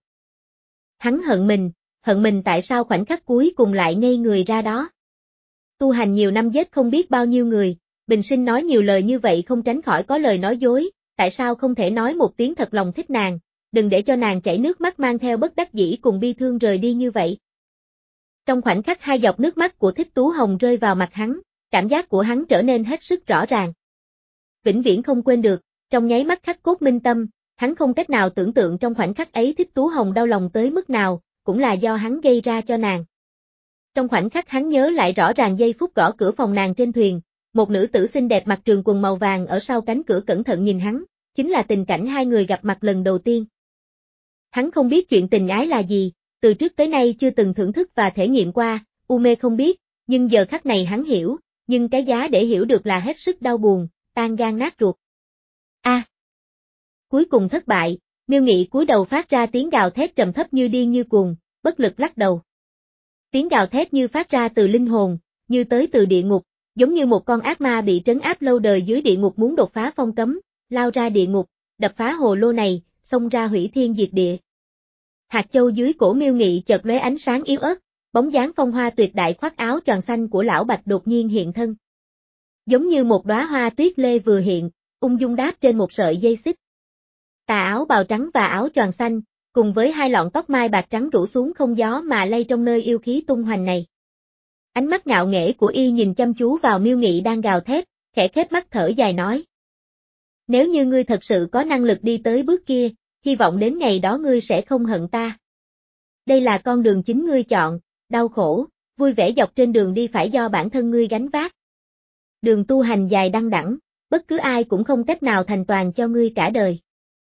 Hắn hận mình, hận mình tại sao khoảnh khắc cuối cùng lại ngây người ra đó. Tu hành nhiều năm giết không biết bao nhiêu người, bình sinh nói nhiều lời như vậy không tránh khỏi có lời nói dối, tại sao không thể nói một tiếng thật lòng thích nàng, đừng để cho nàng chảy nước mắt mang theo bất đắc dĩ cùng bi thương rời đi như vậy. Trong khoảnh khắc hai giọt nước mắt của Thích Tú Hồng rơi vào mặt hắn, cảm giác của hắn trở nên hết sức rõ ràng. Vĩnh viễn không quên được, trong nháy mắt khắc cốt minh tâm, hắn không cách nào tưởng tượng trong khoảnh khắc ấy Thích Tú Hồng đau lòng tới mức nào, cũng là do hắn gây ra cho nàng. Trong khoảnh khắc hắn nhớ lại rõ ràng giây phút gõ cửa phòng nàng trên thuyền, một nữ tử xinh đẹp mặc trường quần màu vàng ở sau cánh cửa cẩn thận nhìn hắn, chính là tình cảnh hai người gặp mặt lần đầu tiên. Hắn không biết chuyện tình ái là gì, từ trước tới nay chưa từng thưởng thức và thể nghiệm qua, u mê không biết, nhưng giờ khắc này hắn hiểu, nhưng cái giá để hiểu được là hết sức đau buồn, tan gan nát ruột. A. À, cuối cùng thất bại, Miêu Nghị cúi đầu phát ra tiếng gào thét trầm thấp như điên như cuồng, bất lực lắc đầu. Tiếng gào thét như phát ra từ linh hồn, như tới từ địa ngục, giống như một con ác ma bị trấn áp lâu đời dưới địa ngục muốn đột phá phong cấm, lao ra địa ngục, đập phá hồ lô này, xông ra hủy thiên diệt địa. Hạt châu dưới cổ Miêu Nghị chợt lóe ánh sáng yếu ớt, bóng dáng phong hoa tuyệt đại khoác áo tròn xanh của lão Bạch đột nhiên hiện thân. Giống như một đóa hoa tuyết lê vừa hiện, ung dung đáp trên một sợi dây xích. Tà áo bào trắng và áo tròn xanh, cùng với hai lọn tóc mai bạc trắng rủ xuống không gió mà lay trong nơi yêu khí tung hoành này. Ánh mắt ngạo nghễ của y nhìn chăm chú vào Miêu Nghị đang gào thét, khẽ khép mắt thở dài nói. Nếu như ngươi thật sự có năng lực đi tới bước kia, hy vọng đến ngày đó ngươi sẽ không hận ta. Đây là con đường chính ngươi chọn, đau khổ, vui vẻ dọc trên đường đi phải do bản thân ngươi gánh vác. Đường tu hành dài đăng đẳng, bất cứ ai cũng không cách nào thành toàn cho ngươi cả đời.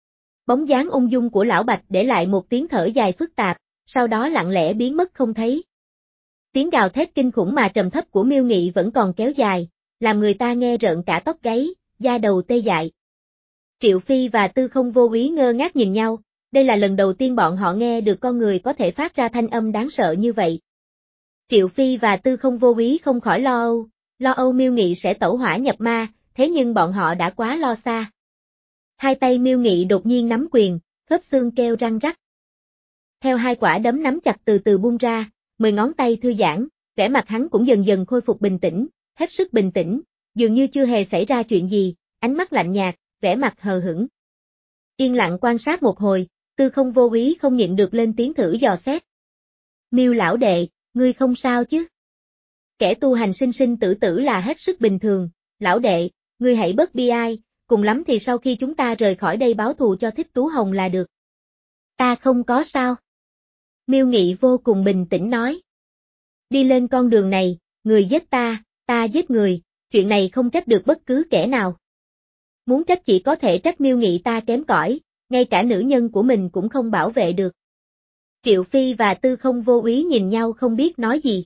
Bóng dáng ung dung của lão Bạch để lại một tiếng thở dài phức tạp, sau đó lặng lẽ biến mất không thấy. Tiếng gào thét kinh khủng mà trầm thấp của Miêu Nghị vẫn còn kéo dài, làm người ta nghe rợn cả tóc gáy, da đầu tê dại. Triệu Phi và Tư Không Vô Úy ngơ ngác nhìn nhau, đây là lần đầu tiên bọn họ nghe được con người có thể phát ra thanh âm đáng sợ như vậy. Triệu Phi và Tư Không Vô Úy không khỏi lo âu, lo âu Miêu Nghị sẽ tẩu hỏa nhập ma, thế nhưng bọn họ đã quá lo xa. Hai tay Miêu Nghị đột nhiên nắm quyền, khớp xương kêu răng rắc. Theo hai quả đấm nắm chặt từ từ buông ra, mười ngón tay thư giãn, vẻ mặt hắn cũng dần dần khôi phục bình tĩnh, hết sức bình tĩnh, dường như chưa hề xảy ra chuyện gì, ánh mắt lạnh nhạt, vẻ mặt hờ hững. Yên lặng quan sát một hồi, Tư Không Vô Úy không nhịn được lên tiếng thử dò xét. Miêu lão đệ, ngươi không sao chứ? Kẻ tu hành sinh sinh tử tử là hết sức bình thường, lão đệ, ngươi hãy bớt bi ai, cùng lắm thì sau khi chúng ta rời khỏi đây báo thù cho Thích Tú Hồng là được. Ta không có sao. Miêu Nghị vô cùng bình tĩnh nói. Đi lên con đường này, người giết ta, ta giết người, chuyện này không trách được bất cứ kẻ nào. Muốn trách chỉ có thể trách Miêu Nghị ta kém cỏi, ngay cả nữ nhân của mình cũng không bảo vệ được. Triệu Phi và Tư Không Vô Úy nhìn nhau không biết nói gì.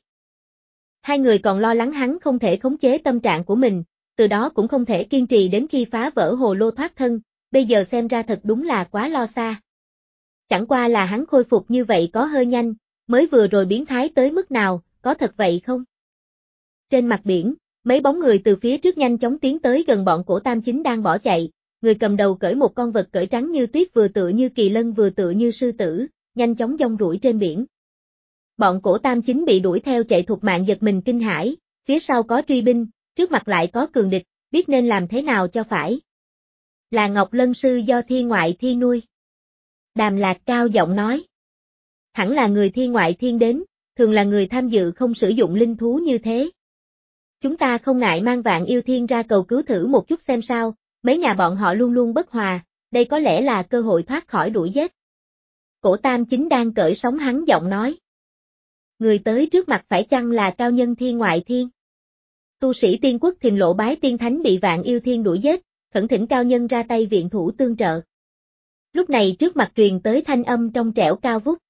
Hai người còn lo lắng hắn không thể khống chế tâm trạng của mình, từ đó cũng không thể kiên trì đến khi phá vỡ hồ lô thoát thân, bây giờ xem ra thật đúng là quá lo xa. Chẳng qua là hắn khôi phục như vậy có hơi nhanh, mới vừa rồi biến thái tới mức nào, có thật vậy không? Trên mặt biển, mấy bóng người từ phía trước nhanh chóng tiến tới gần bọn Cổ Tam Chính đang bỏ chạy, người cầm đầu cởi một con vật cởi trắng như tuyết vừa tựa như kỳ lân vừa tựa như sư tử, nhanh chóng dong ruổi trên biển. Bọn Cổ Tam Chính bị đuổi theo chạy thục mạng giật mình kinh hãi, phía sau có truy binh, trước mặt lại có cường địch, biết nên làm thế nào cho phải. Là Ngọc Lân Sư do Thiên Ngoại Thiên nuôi. Đàm Lạc cao giọng nói. Hẳn là người Thiên Ngoại Thiên đến, thường là người tham dự không sử dụng linh thú như thế. Chúng ta không ngại mang Vạn Yêu Thiên ra cầu cứu thử một chút xem sao, mấy nhà bọn họ luôn luôn bất hòa, đây có lẽ là cơ hội thoát khỏi đuổi giết. Cổ Tam Chính đang cởi sóng hắn giọng nói. Người tới trước mặt phải chăng là cao nhân Thiên Ngoại Thiên? Tu sĩ Tiên Quốc Thìn Lộ bái tiên thánh bị Vạn Yêu Thiên đuổi giết, khẩn thỉnh cao nhân ra tay viện thủ tương trợ. Lúc này trước mặt truyền tới thanh âm trong trẻo cao vút.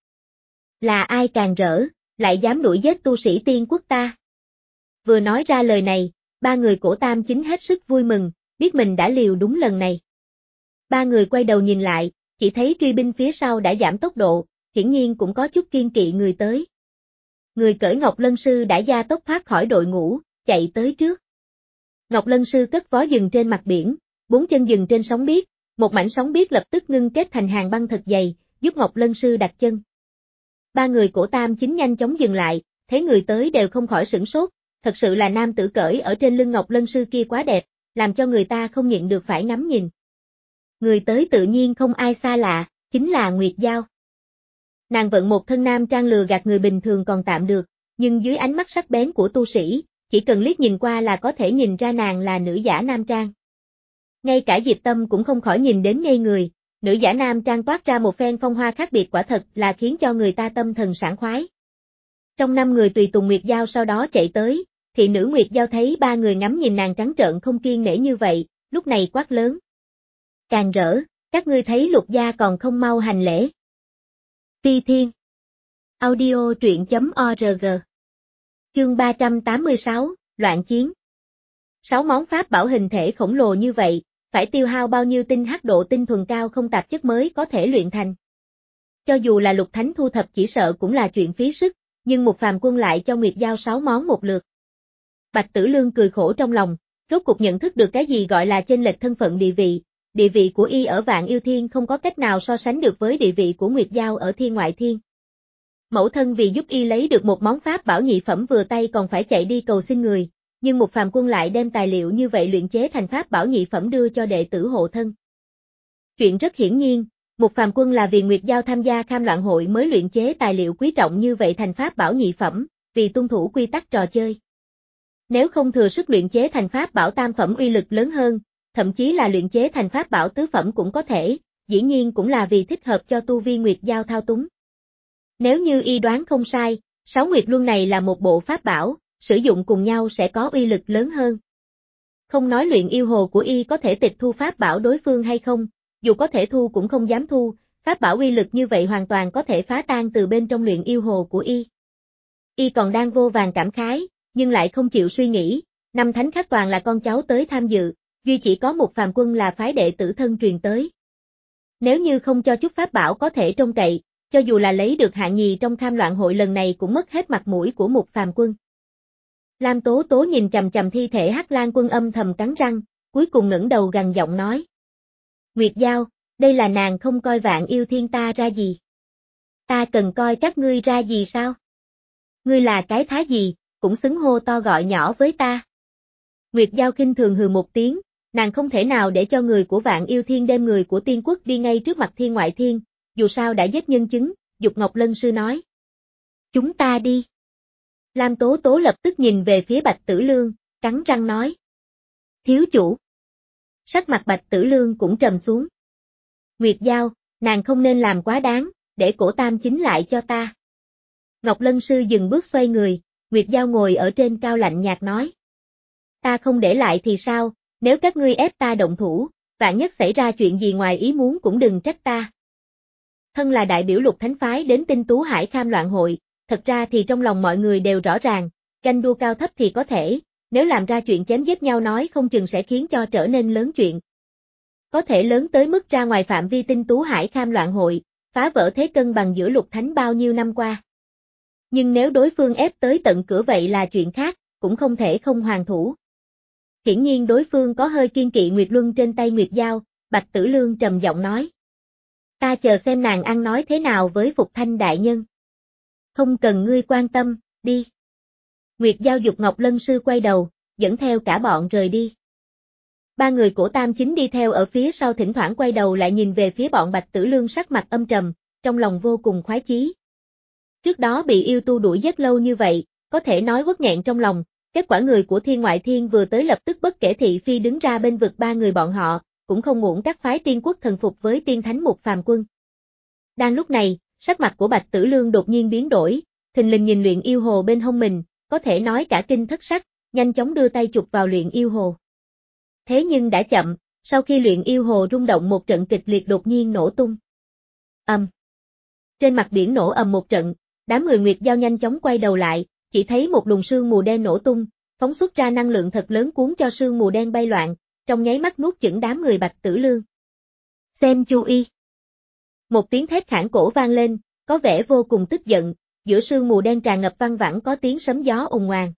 Là ai càng rỡ, lại dám đuổi giết tu sĩ Tiên Quốc ta? Vừa nói ra lời này, ba người Cổ Tam Chính hết sức vui mừng, biết mình đã liều đúng lần này. Ba người quay đầu nhìn lại, chỉ thấy truy binh phía sau đã giảm tốc độ, hiển nhiên cũng có chút kiên kỵ người tới. Người cởi Ngọc Lân Sư đã gia tốc thoát khỏi đội ngũ, chạy tới trước. Ngọc Lân Sư cất vó dừng trên mặt biển, bốn chân dừng trên sóng biếc, một mảnh sóng biếc lập tức ngưng kết thành hàng băng thật dày, giúp Ngọc Lân Sư đặt chân. Ba người Cổ Tam Chính nhanh chóng dừng lại, thấy người tới đều không khỏi sửng sốt, thật sự là nam tử cởi ở trên lưng Ngọc Lân Sư kia quá đẹp, làm cho người ta không nhịn được phải ngắm nhìn. Người tới tự nhiên không ai xa lạ, chính là Nguyệt Giao. Nàng vận một thân nam trang lừa gạt người bình thường còn tạm được, nhưng dưới ánh mắt sắc bén của tu sĩ, chỉ cần liếc nhìn qua là có thể nhìn ra nàng là nữ giả nam trang. Ngay cả Diệp Tâm cũng không khỏi nhìn đến ngây người, nữ giả nam trang toát ra một phen phong hoa khác biệt quả thật là khiến cho người ta tâm thần sảng khoái. Trong năm người tùy tùng Nguyệt Giao sau đó chạy tới, thị nữ Nguyệt Giao thấy ba người ngắm nhìn nàng trắng trợn không kiên nể như vậy, lúc này quát lớn. Càng rỡ, các ngươi thấy Lục gia còn không mau hành lễ. Phi Thiên Audio truyện chấm org Chương ba trăm tám mươi sáu, Loạn Chiến. Sáu món pháp bảo hình thể khổng lồ như vậy, phải tiêu hao bao nhiêu tinh hắc độ tinh thuần cao không tạp chất mới có thể luyện thành. Cho dù là Lục Thánh thu thập chỉ sợ cũng là chuyện phí sức, nhưng một phàm quân lại cho Nguyệt Giao sáu món một lượt. Bạch Tử Lương cười khổ trong lòng, rốt cuộc nhận thức được cái gì gọi là chênh lệch thân phận địa vị, địa vị của y ở Vạn Yêu Thiên không có cách nào so sánh được với địa vị của Nguyệt Giao ở Thiên Ngoại Thiên. Mẫu thân vì giúp y lấy được một món pháp bảo nhị phẩm vừa tay còn phải chạy đi cầu xin người, nhưng một phàm quân lại đem tài liệu như vậy luyện chế thành pháp bảo nhị phẩm đưa cho đệ tử hộ thân. Chuyện rất hiển nhiên, một phàm quân là vì Nguyệt Giao tham gia Kham Loạn hội mới luyện chế tài liệu quý trọng như vậy thành pháp bảo nhị phẩm, vì tuân thủ quy tắc trò chơi. Nếu không thừa sức luyện chế thành pháp bảo tam phẩm uy lực lớn hơn, thậm chí là luyện chế thành pháp bảo tứ phẩm cũng có thể, dĩ nhiên cũng là vì thích hợp cho tu vi Nguyệt Giao thao túng. Nếu như y đoán không sai, sáu Nguyệt Luân này là một bộ pháp bảo, sử dụng cùng nhau sẽ có uy lực lớn hơn. Không nói luyện yêu hồ của y có thể tịch thu pháp bảo đối phương hay không, dù có thể thu cũng không dám thu, pháp bảo uy lực như vậy hoàn toàn có thể phá tan từ bên trong luyện yêu hồ của y. Y còn đang vô vàn cảm khái, nhưng lại không chịu suy nghĩ, năm thánh khác toàn là con cháu tới tham dự, duy chỉ có một phàm quân là phái đệ tử thân truyền tới. Nếu như không cho chút pháp bảo có thể trông cậy, cho dù là lấy được hạng nhì trong tham loạn hội lần này cũng mất hết mặt mũi của một phàm quân. Lam Tố Tố nhìn chằm chằm thi thể Hắc Lang Quân âm thầm cắn răng, cuối cùng ngẩng đầu gằn giọng nói. Nguyệt Giao, đây là nàng không coi Vạn Yêu Thiên ta ra gì? Ta cần coi các ngươi ra gì sao? Ngươi là cái thá gì, cũng xứng hô to gọi nhỏ với ta. Nguyệt Giao khinh thường hừ một tiếng, nàng không thể nào để cho người của Vạn Yêu Thiên đem người của Tiên Quốc đi ngay trước mặt Thiên Ngoại Thiên, dù sao đã giết nhân chứng, Dục Ngọc Lân Sư nói. Chúng ta đi. Lam Tố Tố lập tức nhìn về phía Bạch Tử Lương, cắn răng nói. Thiếu chủ. Sắc mặt Bạch Tử Lương cũng trầm xuống. Nguyệt Giao, nàng không nên làm quá đáng, để cổ tam chính lại cho ta. Ngọc Lân Sư dừng bước xoay người, Nguyệt Giao ngồi ở trên cao lạnh nhạt nói. Ta không để lại thì sao, nếu các ngươi ép ta động thủ, vạn nhất xảy ra chuyện gì ngoài ý muốn cũng đừng trách ta. Thân là đại biểu Lục Thánh Phái đến Tinh Tú Hải Kham Loạn Hội, thật ra thì trong lòng mọi người đều rõ ràng, ganh đua cao thấp thì có thể, nếu làm ra chuyện chém giết nhau nói không chừng sẽ khiến cho trở nên lớn chuyện. Có thể lớn tới mức ra ngoài phạm vi Tinh Tú Hải Kham Loạn Hội, phá vỡ thế cân bằng giữa Lục Thánh bao nhiêu năm qua. Nhưng nếu đối phương ép tới tận cửa vậy là chuyện khác, cũng không thể không hoàn thủ. Hiển nhiên đối phương có hơi kiên kỵ Nguyệt Luân trên tay Nguyệt Giao, Bạch Tử Lương trầm giọng nói. Ta chờ xem nàng ăn nói thế nào với Phục Thanh đại nhân. Không cần ngươi quan tâm, đi. Nguyệt Giao Dục Ngọc Lân Sư quay đầu, dẫn theo cả bọn rời đi. Ba người của Tam Chính đi theo ở phía sau thỉnh thoảng quay đầu lại nhìn về phía bọn Bạch Tử Lương sắc mặt âm trầm, trong lòng vô cùng khoái chí. Trước đó bị yêu tu đuổi giết lâu như vậy, có thể nói uất nghẹn trong lòng, kết quả người của Thiên Ngoại Thiên vừa tới lập tức bất kể thị phi đứng ra bên vực ba người bọn họ, cũng không muộn các phái tiên quốc thần phục với tiên thánh một phàm quân. Đang lúc này, sắc mặt của Bạch Tử Lương đột nhiên biến đổi, thình lình nhìn luyện yêu hồ bên hông mình, có thể nói cả kinh thất sắc, nhanh chóng đưa tay chụp vào luyện yêu hồ. Thế nhưng đã chậm, sau khi luyện yêu hồ rung động một trận kịch liệt đột nhiên nổ tung. Ầm. Trên mặt biển nổ ầm một trận, đám người Nguyệt Giao nhanh chóng quay đầu lại, chỉ thấy một luồng sương mù đen nổ tung, phóng xuất ra năng lượng thật lớn cuốn cho sương mù đen bay loạn, trong nháy mắt nuốt chửng đám người Bạch Tử Lương. Xem chú y. Một tiếng thét khản cổ vang lên, có vẻ vô cùng tức giận, giữa sương mù đen tràn ngập văng vẳng có tiếng sấm gió ùng ngoàng.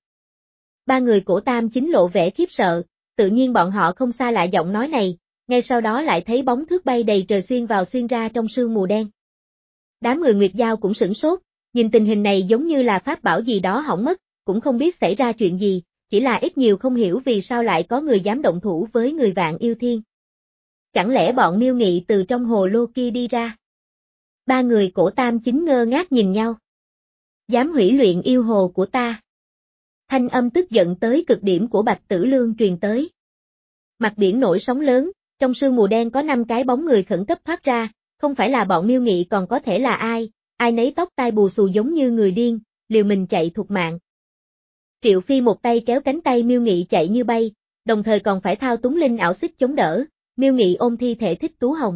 Ba người cổ Tam Chính lộ vẻ khiếp sợ, tự nhiên bọn họ không xa lạ giọng nói này, ngay sau đó lại thấy bóng thước bay đầy trời xuyên vào xuyên ra trong sương mù đen. Đám người Nguyệt Giao cũng sửng sốt, nhìn tình hình này giống như là pháp bảo gì đó hỏng mất, cũng không biết xảy ra chuyện gì, chỉ là ít nhiều không hiểu vì sao lại có người dám động thủ với người Vạn Yêu Thiên. Chẳng lẽ bọn Miêu Nghị từ trong hồ lô kia đi ra? Ba người cổ Tam Chính ngơ ngác nhìn nhau. Dám hủy luyện yêu hồ của ta. Thanh âm tức giận tới cực điểm của Bạch Tử Lương truyền tới. Mặt biển nổi sóng lớn, trong sương mù đen có năm cái bóng người khẩn cấp thoát ra, không phải là bọn Miêu Nghị còn có thể là ai, ai nấy tóc tai bù xù giống như người điên, liều mình chạy thục mạng. Triệu Phi một tay kéo cánh tay Miêu Nghị chạy như bay, đồng thời còn phải thao túng linh ảo xích chống đỡ, Miêu Nghị ôm thi thể Thích Tú Hồng.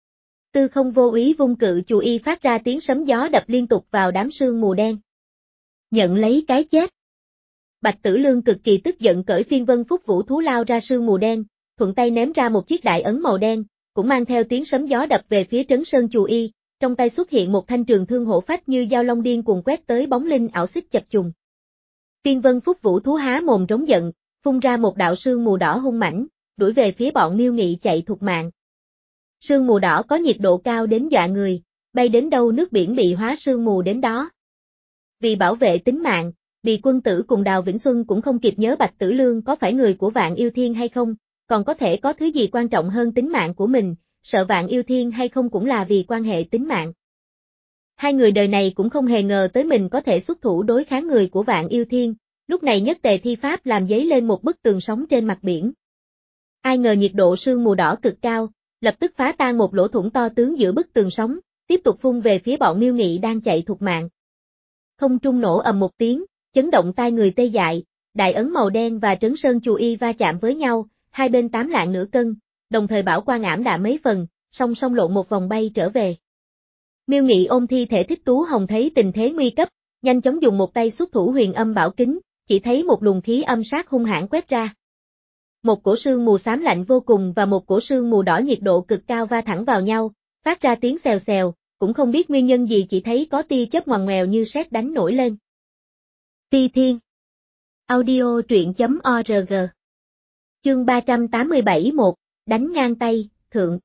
Tư Không vô ý vung cự chù y phát ra tiếng sấm gió đập liên tục vào đám sương mù đen. Nhận lấy cái chết. Bạch Tử Lương cực kỳ tức giận cởi phiên vân phúc vũ thú lao ra sương mù đen, thuận tay ném ra một chiếc đại ấn màu đen, cũng mang theo tiếng sấm gió đập về phía Trấn Sơn chù y, trong tay xuất hiện một thanh trường thương hổ phách như dao long điên cuồng quét tới bóng linh ảo xích chập trùng. Phiên vân phúc vũ thú há mồm rống giận, phun ra một đạo sương mù đỏ hung mãnh, đuổi về phía bọn Miêu Nghị chạy thục mạng. Sương mù đỏ có nhiệt độ cao đến dọa người, bay đến đâu nước biển bị hóa sương mù đến đó. Vì bảo vệ tính mạng, Bì Quân Tử cùng Đào Vĩnh Xuân cũng không kịp nhớ Bạch Tử Lương có phải người của Vạn Yêu Thiên hay không, còn có thể có thứ gì quan trọng hơn tính mạng của mình, sợ Vạn Yêu Thiên hay không cũng là vì quan hệ tính mạng. Hai người đời này cũng không hề ngờ tới mình có thể xuất thủ đối kháng người của Vạn Yêu Thiên, lúc này nhất tề thi pháp làm dấy lên một bức tường sóng trên mặt biển. Ai ngờ nhiệt độ sương mù đỏ cực cao, lập tức phá tan một lỗ thủng to tướng giữa bức tường sóng, tiếp tục phun về phía bọn Miêu Nghị đang chạy thục mạng. Không trung nổ ầm một tiếng, chấn động tai người tê dại, đại ấn màu đen và Trấn Sơn chù y va chạm với nhau, hai bên tám lạng nửa cân, đồng thời bảo quang ảm đạm mấy phần, song song lộn một vòng bay trở về. Miêu Nghị ôm thi thể Thích Tú Hồng thấy tình thế nguy cấp, nhanh chóng dùng một tay xuất thủ huyền âm bảo kính, chỉ thấy một luồng khí âm sát hung hãn quét ra. Một cổ sương mù xám lạnh vô cùng và một cổ sương mù đỏ nhiệt độ cực cao va thẳng vào nhau, phát ra tiếng xèo xèo, cũng không biết nguyên nhân gì chỉ thấy có tia chớp ngoằn ngoèo như sét đánh nổi lên. Phi Thiên Audio truyện chấm org Chương ba trăm tám mươi bảy một, đánh ngang tay, thượng.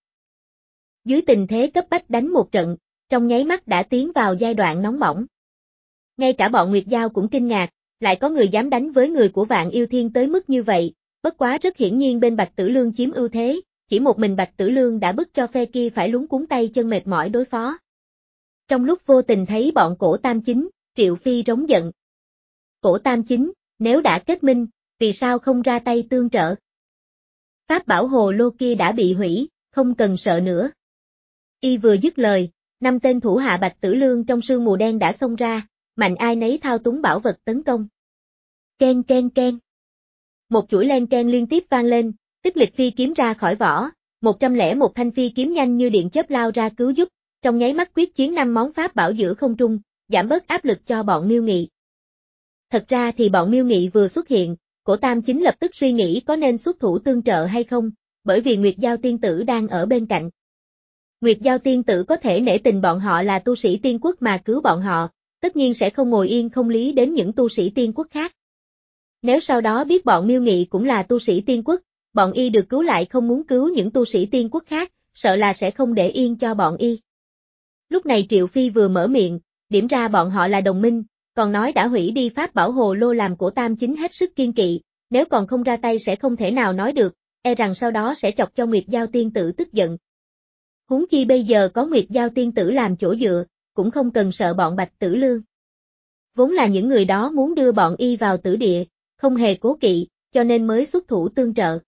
Dưới tình thế cấp bách đánh một trận, trong nháy mắt đã tiến vào giai đoạn nóng bỏng. Ngay cả bọn Nguyệt Giao cũng kinh ngạc, lại có người dám đánh với người của Vạn Yêu Thiên tới mức như vậy, bất quá rất hiển nhiên bên Bạch Tử Lương chiếm ưu thế, chỉ một mình Bạch Tử Lương đã bức cho phe kia phải luống cuống tay chân mệt mỏi đối phó. Trong lúc vô tình thấy bọn Cổ Tam Chính, Triệu Phi rống giận. Cổ Tam Chính, nếu đã kết minh, vì sao không ra tay tương trợ? Pháp bảo hồ lô kia đã bị hủy, không cần sợ nữa. Y vừa dứt lời, năm tên thủ hạ Bạch Tử Lương trong sương mù đen đã xông ra, mạnh ai nấy thao túng bảo vật tấn công. Ken ken ken. Một chuỗi len ken liên tiếp vang lên, Tích Lịch phi kiếm ra khỏi vỏ, một trăm lẻ một thanh phi kiếm nhanh như điện chớp lao ra cứu giúp, trong nháy mắt quyết chiến năm món pháp bảo giữa không trung, giảm bớt áp lực cho bọn Miêu Nghị. Thật ra thì bọn Miêu Nghị vừa xuất hiện, Cổ Tam Chính lập tức suy nghĩ có nên xuất thủ tương trợ hay không, bởi vì Nguyệt Giao tiên tử đang ở bên cạnh. Nguyệt Giao tiên tử có thể nể tình bọn họ là tu sĩ tiên quốc mà cứu bọn họ, tất nhiên sẽ không ngồi yên không lý đến những tu sĩ tiên quốc khác. Nếu sau đó biết bọn Miêu Nghị cũng là tu sĩ tiên quốc, bọn y được cứu lại không muốn cứu những tu sĩ tiên quốc khác, sợ là sẽ không để yên cho bọn y. Lúc này Triệu Phi vừa mở miệng, điểm ra bọn họ là đồng minh, còn nói đã hủy đi pháp bảo hồ lô làm Cổ Tam Chính hết sức kiên kỵ, nếu còn không ra tay sẽ không thể nào nói được, e rằng sau đó sẽ chọc cho Nguyệt Giao tiên tử tức giận. Huống chi bây giờ có Nguyệt Giao tiên tử làm chỗ dựa, cũng không cần sợ bọn Bạch Tử Lương. Vốn là những người đó muốn đưa bọn y vào tử địa, không hề cố kỵ, cho nên mới xuất thủ tương trợ.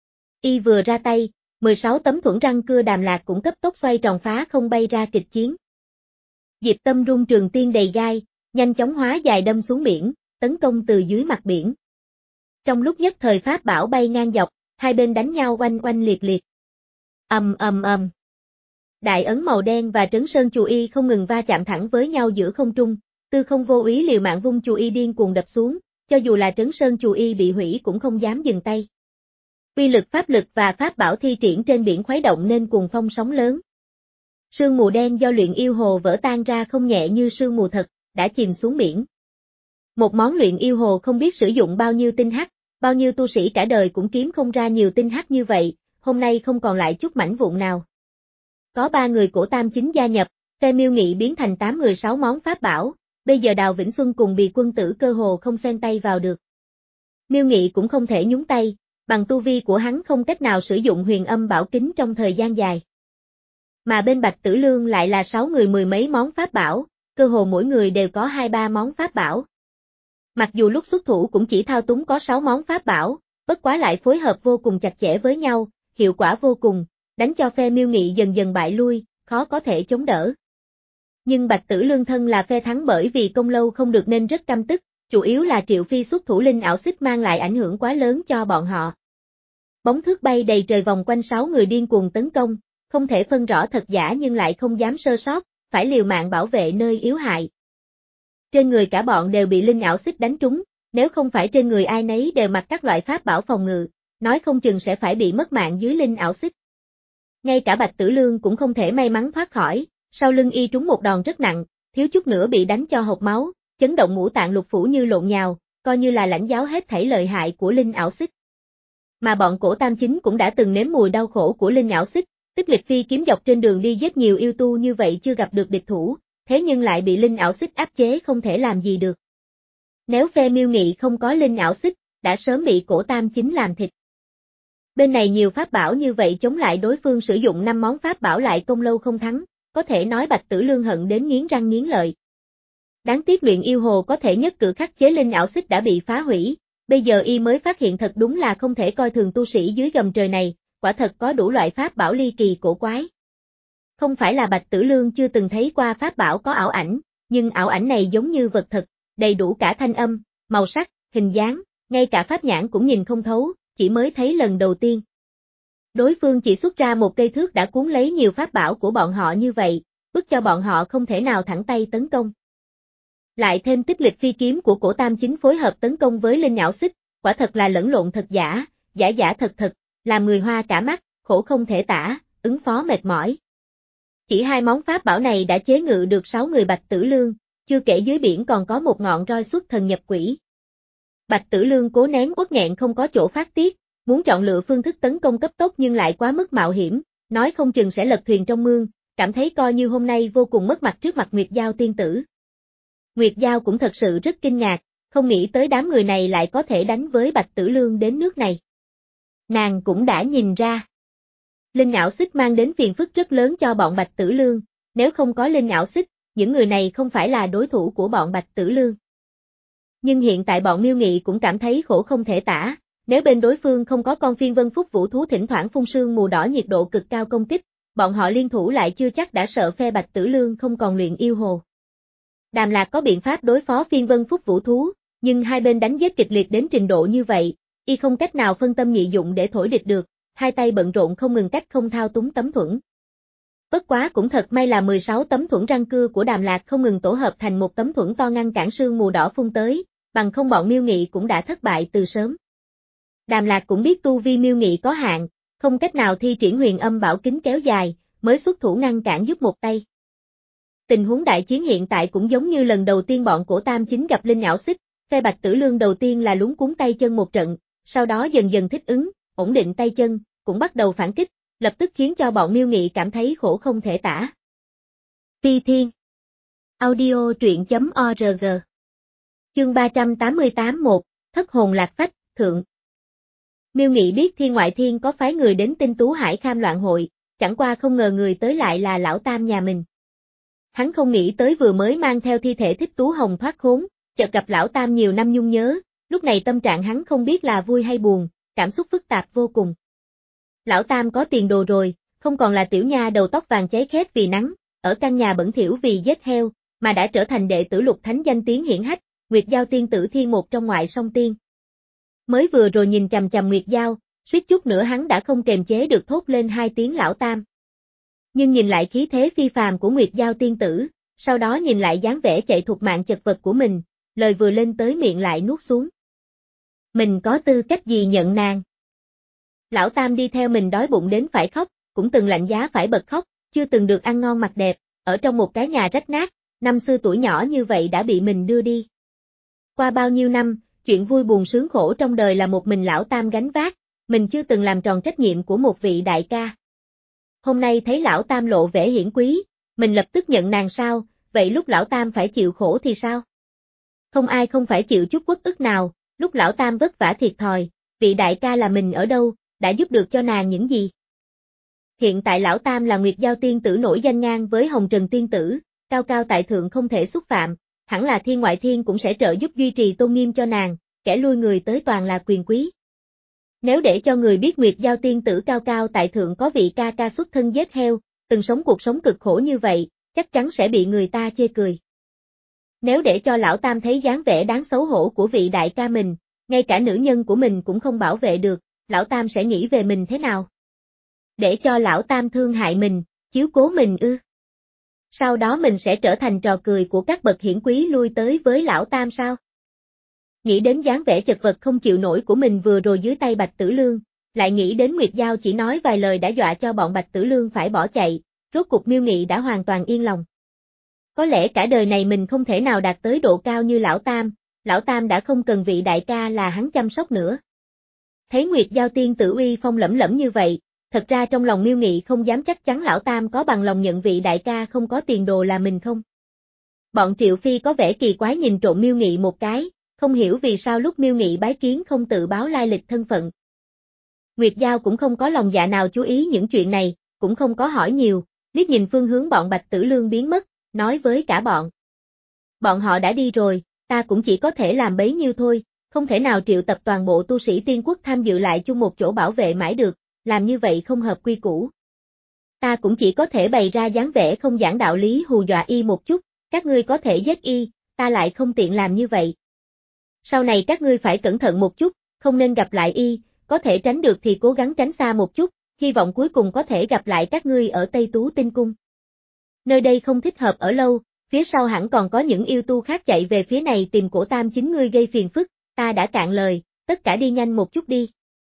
Y vừa ra tay, mười sáu tấm thuẫn răng cưa đàm lạc cũng cấp tốc xoay tròn phá không bay ra kịch chiến. Diệp Tâm rung trường tiên đầy gai, nhanh chóng hóa dài đâm xuống biển, tấn công từ dưới mặt biển. Trong lúc nhất thời pháp bảo bay ngang dọc, hai bên đánh nhau oanh oanh liệt liệt. Ầm ầm ầm. Đại ấn màu đen và trấn sơn chù y không ngừng va chạm thẳng với nhau giữa không trung, Tư Không vô ý liều mạng vung chù y điên cuồng đập xuống, cho dù là trấn sơn chù y bị hủy cũng không dám dừng tay. Uy lực pháp lực và pháp bảo thi triển trên biển khuấy động nên cuồng phong sóng lớn. Sương mù đen do luyện yêu hồ vỡ tan ra không nhẹ như sương mù thật, đã chìm xuống biển. Một món luyện yêu hồ không biết sử dụng bao nhiêu tinh hắc, bao nhiêu tu sĩ cả đời cũng kiếm không ra nhiều tinh hắc như vậy, hôm nay không còn lại chút mảnh vụn nào. Có ba người Cổ Tam Chính gia nhập, phe Miêu Nghị biến thành tám mười sáu món pháp bảo, bây giờ Đào Vĩnh Xuân cùng Bì Quân Tử cơ hồ không xen tay vào được. Miêu Nghị cũng không thể nhúng tay, bằng tu vi của hắn không cách nào sử dụng huyền âm bảo kính trong thời gian dài. Mà bên Bạch Tử Lương lại là sáu người mười mấy món pháp bảo, cơ hồ mỗi người đều có hai ba món pháp bảo. Mặc dù lúc xuất thủ cũng chỉ thao túng có sáu món pháp bảo, bất quá lại phối hợp vô cùng chặt chẽ với nhau, hiệu quả vô cùng, đánh cho phe Miêu Nghị dần dần bại lui, khó có thể chống đỡ. Nhưng Bạch Tử Lương thân là phe thắng bởi vì công lâu không được nên rất căm tức, chủ yếu là Triệu Phi xuất thủ linh ảo xích mang lại ảnh hưởng quá lớn cho bọn họ. Bóng thước bay đầy trời vòng quanh sáu người điên cuồng tấn công, không thể phân rõ thật giả nhưng lại không dám sơ sót, phải liều mạng bảo vệ nơi yếu hại. Trên người cả bọn đều bị linh ảo xích đánh trúng, nếu không phải trên người ai nấy đều mặc các loại pháp bảo phòng ngự, nói không chừng sẽ phải bị mất mạng dưới linh ảo xích. Ngay cả Bạch Tử Lương cũng không thể may mắn thoát khỏi, sau lưng y trúng một đòn rất nặng, thiếu chút nữa bị đánh cho hộc máu, chấn động ngũ tạng lục phủ như lộn nhào, coi như là lãnh giáo hết thảy lợi hại của linh ảo xích. Mà bọn Cổ Tam Chính cũng đã từng nếm mùi đau khổ của linh ảo xích, Tích Lịch phi kiếm dọc trên đường đi giết nhiều yêu tu như vậy chưa gặp được địch thủ, thế nhưng lại bị linh ảo xích áp chế không thể làm gì được. Nếu phe Miêu Nghị không có linh ảo xích, đã sớm bị Cổ Tam Chính làm thịt. Bên này nhiều pháp bảo như vậy chống lại đối phương sử dụng năm món pháp bảo lại công lâu không thắng, có thể nói Bạch Tử Lương hận đến nghiến răng nghiến lợi. Đáng tiếc luyện yêu hồ có thể nhất cử khắc chế linh ảo xích đã bị phá hủy, bây giờ y mới phát hiện thật đúng là không thể coi thường tu sĩ dưới gầm trời này, quả thật có đủ loại pháp bảo ly kỳ cổ quái. Không phải là Bạch Tử Lương chưa từng thấy qua pháp bảo có ảo ảnh, nhưng ảo ảnh này giống như vật thật, đầy đủ cả thanh âm, màu sắc, hình dáng, ngay cả pháp nhãn cũng nhìn không thấu, chỉ mới thấy lần đầu tiên. Đối phương chỉ xuất ra một cây thước đã cuốn lấy nhiều pháp bảo của bọn họ như vậy, bức cho bọn họ không thể nào thẳng tay tấn công. Lại thêm tích lịch phi kiếm của cổ tam chính phối hợp tấn công với linh nhão xích, quả thật là lẫn lộn thật giả, giả giả thật thật, làm người hoa cả mắt, khổ không thể tả, ứng phó mệt mỏi. Chỉ hai món pháp bảo này đã chế ngự được sáu người Bạch Tử Lương, chưa kể dưới biển còn có một ngọn roi xuất thần nhập quỷ. Bạch Tử Lương cố nén uất nghẹn không có chỗ phát tiết, muốn chọn lựa phương thức tấn công cấp tốc nhưng lại quá mức mạo hiểm, nói không chừng sẽ lật thuyền trong mương, cảm thấy coi như hôm nay vô cùng mất mặt trước mặt Nguyệt Giao tiên tử. Nguyệt Giao cũng thật sự rất kinh ngạc, không nghĩ tới đám người này lại có thể đánh với Bạch Tử Lương đến nước này. Nàng cũng đã nhìn ra. Linh Nhão Xích mang đến phiền phức rất lớn cho bọn Bạch Tử Lương, nếu không có Linh Nhão Xích, những người này không phải là đối thủ của bọn Bạch Tử Lương. Nhưng hiện tại bọn Miêu Nghị cũng cảm thấy khổ không thể tả, nếu bên đối phương không có con phiên vân phúc vũ thú thỉnh thoảng phun sương mù đỏ nhiệt độ cực cao công kích, bọn họ liên thủ lại chưa chắc đã sợ phe Bạch Tử Lương không còn luyện yêu hồ. Đàm Lạc có biện pháp đối phó phiên vân phúc vũ thú, nhưng hai bên đánh giết kịch liệt đến trình độ như vậy, y không cách nào phân tâm nhị dụng để thổi địch được, hai tay bận rộn không ngừng cách không thao túng tấm thuẫn. Bất quá cũng thật may là mười sáu tấm thuẫn răng cưa của Đàm Lạc không ngừng tổ hợp thành một tấm thuẫn to ngăn cản sương mù đỏ phun tới, bằng không bọn Miêu Nghị cũng đã thất bại từ sớm. Đàm Lạc cũng biết tu vi Miêu Nghị có hạn, không cách nào thi triển huyền âm bảo kính kéo dài, mới xuất thủ ngăn cản giúp một tay. Tình huống đại chiến hiện tại cũng giống như lần đầu tiên bọn cổ tam chính gặp Linh Nhão Xích, phe Bạch Tử Lương đầu tiên là luống cuống tay chân một trận, sau đó dần dần thích ứng, ổn định tay chân, cũng bắt đầu phản kích, lập tức khiến cho bọn Miêu Nghị cảm thấy khổ không thể tả. Phi Thiên Audio truyện chấm org Chương ba trăm tám mươi tám một, Thất hồn lạc phách, thượng. Miêu Nghị biết Thiên Ngoại Thiên có phái người đến Tinh Tú Hải Kham loạn hội, chẳng qua không ngờ người tới lại là lão tam nhà mình. Hắn không nghĩ tới vừa mới mang theo thi thể Thích Tú Hồng thoát khốn, chợt gặp lão tam nhiều năm nhung nhớ, lúc này tâm trạng hắn không biết là vui hay buồn, cảm xúc phức tạp vô cùng. Lão tam có tiền đồ rồi, không còn là tiểu nha đầu tóc vàng cháy khét vì nắng, ở căn nhà bẩn thỉu vì giết heo, mà đã trở thành đệ tử Lục Thánh danh tiếng hiển hách, Nguyệt Giao tiên tử thiên một trong ngoại song tiên. Mới vừa rồi nhìn chằm chằm Nguyệt Giao, suýt chút nữa hắn đã không kềm chế được thốt lên hai tiếng lão tam. Nhưng nhìn lại khí thế phi phàm của Nguyệt Giao tiên tử, sau đó nhìn lại dáng vẻ chạy thục mạng chật vật của mình, lời vừa lên tới miệng lại nuốt xuống. Mình có tư cách gì nhận nàng? Lão tam đi theo mình đói bụng đến phải khóc, cũng từng lạnh giá phải bật khóc, chưa từng được ăn ngon mặc đẹp, ở trong một cái nhà rách nát, năm xưa tuổi nhỏ như vậy đã bị mình đưa đi. Qua bao nhiêu năm, chuyện vui buồn sướng khổ trong đời là một mình lão tam gánh vác, mình chưa từng làm tròn trách nhiệm của một vị đại ca. Hôm nay thấy lão tam lộ vẻ hiển quý, mình lập tức nhận nàng sao, vậy lúc lão tam phải chịu khổ thì sao? Không ai không phải chịu chút uất ức nào, lúc lão tam vất vả thiệt thòi, vị đại ca là mình ở đâu, đã giúp được cho nàng những gì? Hiện tại lão tam là Nguyệt Giao tiên tử nổi danh ngang với Hồng Trần tiên tử, cao cao tại thượng không thể xúc phạm, hẳn là Thiên Ngoại Thiên cũng sẽ trợ giúp duy trì tôn nghiêm cho nàng, kẻ lui người tới toàn là quyền quý. Nếu để cho người biết Nguyệt Giao tiên tử cao cao tại thượng có vị ca ca xuất thân giết heo, từng sống cuộc sống cực khổ như vậy, chắc chắn sẽ bị người ta chê cười. Nếu để cho lão tam thấy dáng vẻ đáng xấu hổ của vị đại ca mình, ngay cả nữ nhân của mình cũng không bảo vệ được, lão tam sẽ nghĩ về mình thế nào? Để cho lão tam thương hại mình, chiếu cố mình ư? Sau đó mình sẽ trở thành trò cười của các bậc hiển quý lui tới với lão tam sao? Nghĩ đến dáng vẻ chật vật không chịu nổi của mình vừa rồi dưới tay Bạch Tử Lương, lại nghĩ đến Nguyệt Giao chỉ nói vài lời đã dọa cho bọn Bạch Tử Lương phải bỏ chạy, rốt cuộc Miêu Nghị đã hoàn toàn yên lòng. Có lẽ cả đời này mình không thể nào đạt tới độ cao như lão tam, lão tam đã không cần vị đại ca là hắn chăm sóc nữa. Thấy Nguyệt Giao tiên tử uy phong lẫm lẫm như vậy, thật ra trong lòng Miêu Nghị không dám chắc chắn lão tam có bằng lòng nhận vị đại ca không có tiền đồ là mình không. Bọn Triệu Phi có vẻ kỳ quái nhìn trộm Miêu Nghị một cái, không hiểu vì sao lúc Miêu Nghị bái kiến không tự báo lai lịch thân phận. Nguyệt Giao cũng không có lòng dạ nào chú ý những chuyện này, cũng không có hỏi nhiều, liếc nhìn phương hướng bọn Bạch Tử Lương biến mất, nói với cả bọn. Bọn họ đã đi rồi, ta cũng chỉ có thể làm bấy nhiêu thôi, không thể nào triệu tập toàn bộ tu sĩ tiên quốc tham dự lại chung một chỗ bảo vệ mãi được, làm như vậy không hợp quy củ. Ta cũng chỉ có thể bày ra dáng vẻ không giảng đạo lý hù dọa y một chút, các ngươi có thể giết y, ta lại không tiện làm như vậy. Sau này các ngươi phải cẩn thận một chút, không nên gặp lại y, có thể tránh được thì cố gắng tránh xa một chút, hy vọng cuối cùng có thể gặp lại các ngươi ở Tây Tú Tinh Cung. Nơi đây không thích hợp ở lâu, phía sau hẳn còn có những yêu tu khác chạy về phía này tìm Cổ Tam chính ngươi gây phiền phức, ta đã cạn lời, tất cả đi nhanh một chút đi.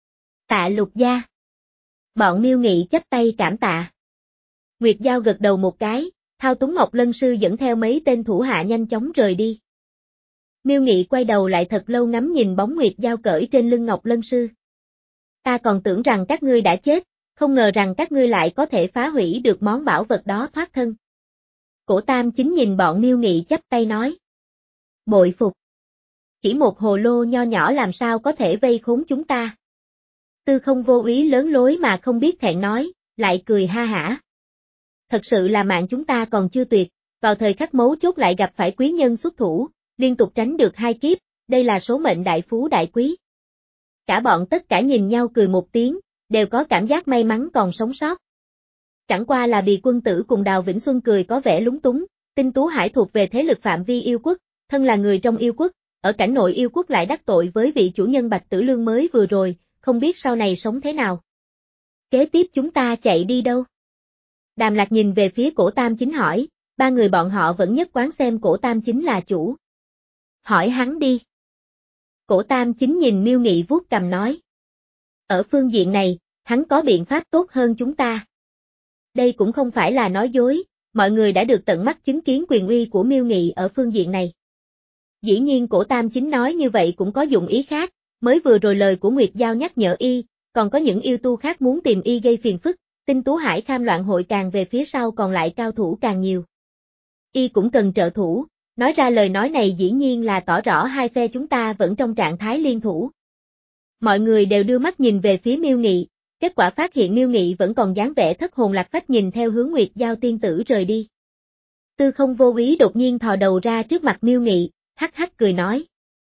Tạ Lục gia. Bọn Miêu Nghị chắp tay cảm tạ. Nguyệt Giao gật đầu một cái, thao túng Ngọc Lân Sư dẫn theo mấy tên thủ hạ nhanh chóng rời đi. Miêu Nghị quay đầu lại thật lâu ngắm nhìn bóng Nguyệt Giao cởi trên lưng Ngọc Lân Sư. Ta còn tưởng rằng các ngươi đã chết, không ngờ rằng các ngươi lại có thể phá hủy được món bảo vật đó thoát thân. Cổ Tam chính nhìn bọn Miêu Nghị chắp tay nói. Bội phục. Chỉ một hồ lô nho nhỏ làm sao có thể vây khốn chúng ta. Tư Không vô ý lớn lối mà không biết thẹn nói, lại cười ha hả. Thật sự là mạng chúng ta còn chưa tuyệt, vào thời khắc mấu chốt lại gặp phải quý nhân xuất thủ, liên tục tránh được hai kiếp, đây là số mệnh đại phú đại quý. Cả bọn tất cả nhìn nhau cười một tiếng, đều có cảm giác may mắn còn sống sót. Chẳng qua là Bì Quân Tử cùng Đào Vĩnh Xuân cười có vẻ lúng túng, Tinh Tú Hải thuộc về thế lực phạm vi yêu quốc, thân là người trong yêu quốc, ở cảnh nội yêu quốc lại đắc tội với vị chủ nhân Bạch Tử Lương mới vừa rồi, không biết sau này sống thế nào. Kế tiếp chúng ta chạy đi đâu? Đàm Lạc nhìn về phía Cổ Tam chính hỏi, ba người bọn họ vẫn nhất quán xem Cổ Tam chính là chủ. Hỏi hắn đi. Cổ Tam chính nhìn Miêu Nghị vuốt cằm nói. Ở phương diện này, hắn có biện pháp tốt hơn chúng ta. Đây cũng không phải là nói dối, mọi người đã được tận mắt chứng kiến quyền uy của Miêu Nghị ở phương diện này. Dĩ nhiên Cổ Tam chính nói như vậy cũng có dụng ý khác, mới vừa rồi lời của Nguyệt Giao nhắc nhở y, còn có những yêu tu khác muốn tìm y gây phiền phức, Tinh Tú Hải Kham loạn hội càng về phía sau còn lại cao thủ càng nhiều. Y cũng cần trợ thủ, nói ra lời nói này dĩ nhiên là tỏ rõ hai phe chúng ta vẫn trong trạng thái liên thủ. Mọi người đều đưa mắt nhìn về phía Miêu Nghị, kết quả phát hiện Miêu Nghị vẫn còn dáng vẻ thất hồn lạc phách nhìn theo hướng Nguyệt Giao tiên tử rời đi. Tư Không vô ý đột nhiên thò đầu ra trước mặt Miêu Nghị, hắc hắc cười nói.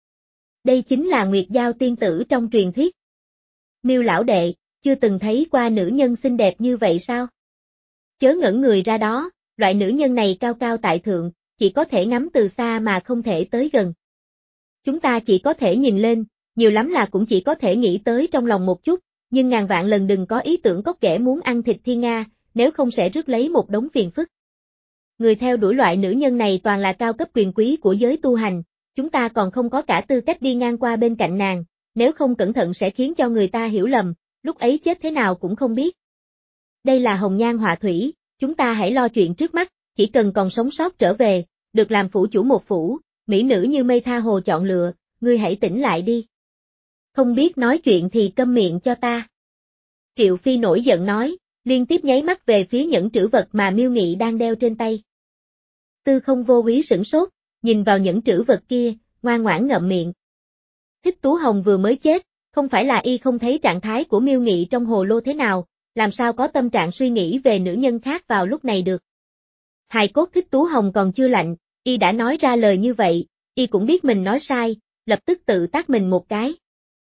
Đây chính là Nguyệt Giao tiên tử trong truyền thuyết. Miêu lão đệ, chưa từng thấy qua nữ nhân xinh đẹp như vậy sao? Chớ ngẩn người ra đó, loại nữ nhân này cao cao tại thượng, chỉ có thể ngắm từ xa mà không thể tới gần. Chúng ta chỉ có thể nhìn lên, nhiều lắm là cũng chỉ có thể nghĩ tới trong lòng một chút, nhưng ngàn vạn lần đừng có ý tưởng cóc ghẻ muốn ăn thịt thiên nga, nếu không sẽ rước lấy một đống phiền phức. Người theo đuổi loại nữ nhân này toàn là cao cấp quyền quý của giới tu hành, chúng ta còn không có cả tư cách đi ngang qua bên cạnh nàng, nếu không cẩn thận sẽ khiến cho người ta hiểu lầm, lúc ấy chết thế nào cũng không biết. Đây là hồng nhan họa thủy, chúng ta hãy lo chuyện trước mắt, chỉ cần còn sống sót trở về, được làm phủ chủ một phủ, mỹ nữ như mây tha hồ chọn lựa, ngươi hãy tỉnh lại đi. Không biết nói chuyện thì câm miệng cho ta. Triệu Phi nổi giận nói, liên tiếp nháy mắt về phía những trữ vật mà Miêu Nghị đang đeo trên tay. Tư Không vô ý sửng sốt, nhìn vào những trữ vật kia, ngoan ngoãn ngậm miệng. Thích Tú Hồng vừa mới chết, không phải là y không thấy trạng thái của Miêu Nghị trong hồ lô thế nào, làm sao có tâm trạng suy nghĩ về nữ nhân khác vào lúc này được. Hài cốt Thích Tú Hồng còn chưa lạnh, y đã nói ra lời như vậy, y cũng biết mình nói sai, lập tức tự tát mình một cái.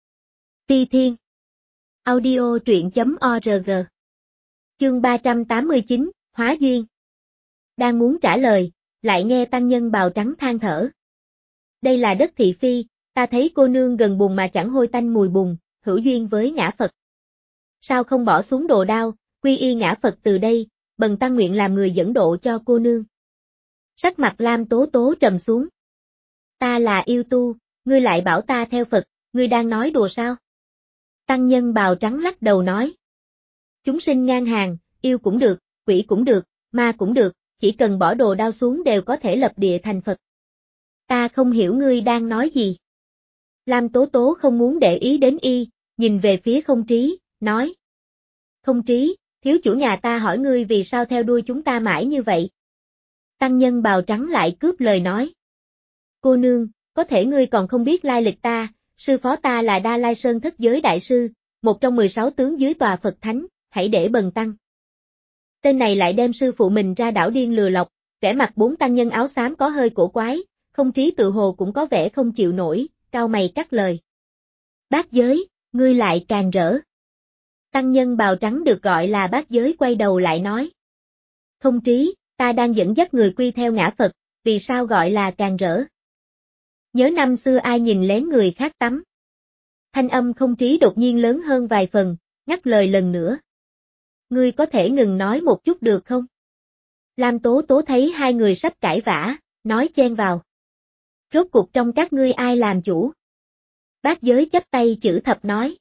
Phi Thiên Audio truyện chấm org Chương ba trăm tám mươi chín, Hóa Duyên. Đang muốn trả lời, lại nghe tăng nhân bào trắng than thở. Đây là đất thị phi, ta thấy cô nương gần bùn mà chẳng hôi tanh mùi bùn, hữu duyên với ngã Phật. Sao không bỏ xuống đồ đao, quy y ngã Phật từ đây, bần tăng nguyện làm người dẫn độ cho cô nương. Sắc mặt Lam Tố Tố trầm xuống. Ta là yêu tu, ngươi lại bảo ta theo Phật, ngươi đang nói đùa sao? Tăng nhân bào trắng lắc đầu nói. Chúng sinh ngang hàng, yêu cũng được, quỷ cũng được, ma cũng được, chỉ cần bỏ đồ đao xuống đều có thể lập địa thành Phật. Ta không hiểu ngươi đang nói gì. Lam Tố Tố không muốn để ý đến y, nhìn về phía Không Trí, nói. Không Trí, thiếu chủ nhà ta hỏi ngươi vì sao theo đuôi chúng ta mãi như vậy. Tăng nhân bào trắng lại cướp lời nói. Cô nương, có thể ngươi còn không biết lai lịch ta, sư phó ta là Đa Lai Sơn Thất Giới Đại Sư, một trong mười sáu tướng dưới tòa Phật Thánh, hãy để bần tăng. Tên này lại đem sư phụ mình ra đảo điên lừa lọc, vẻ mặt bốn tăng nhân áo xám có hơi cổ quái, Không Trí tự hồ cũng có vẻ không chịu nổi, cau mày cắt lời. Bát Giới, ngươi lại càng rỡ. Tăng nhân bào trắng được gọi là Bát Giới quay đầu lại nói. Không Trí, ta đang dẫn dắt người quy theo ngã Phật, vì sao gọi là càng rỡ? Nhớ năm xưa ai nhìn lén người khác tắm. Thanh âm Không Trí đột nhiên lớn hơn vài phần, ngắt lời lần nữa. Ngươi có thể ngừng nói một chút được không? Lam Tố Tố thấy hai người sắp cãi vã, nói chen vào. Rốt cuộc trong các ngươi ai làm chủ? Bát Giới chắp tay chữ thập nói.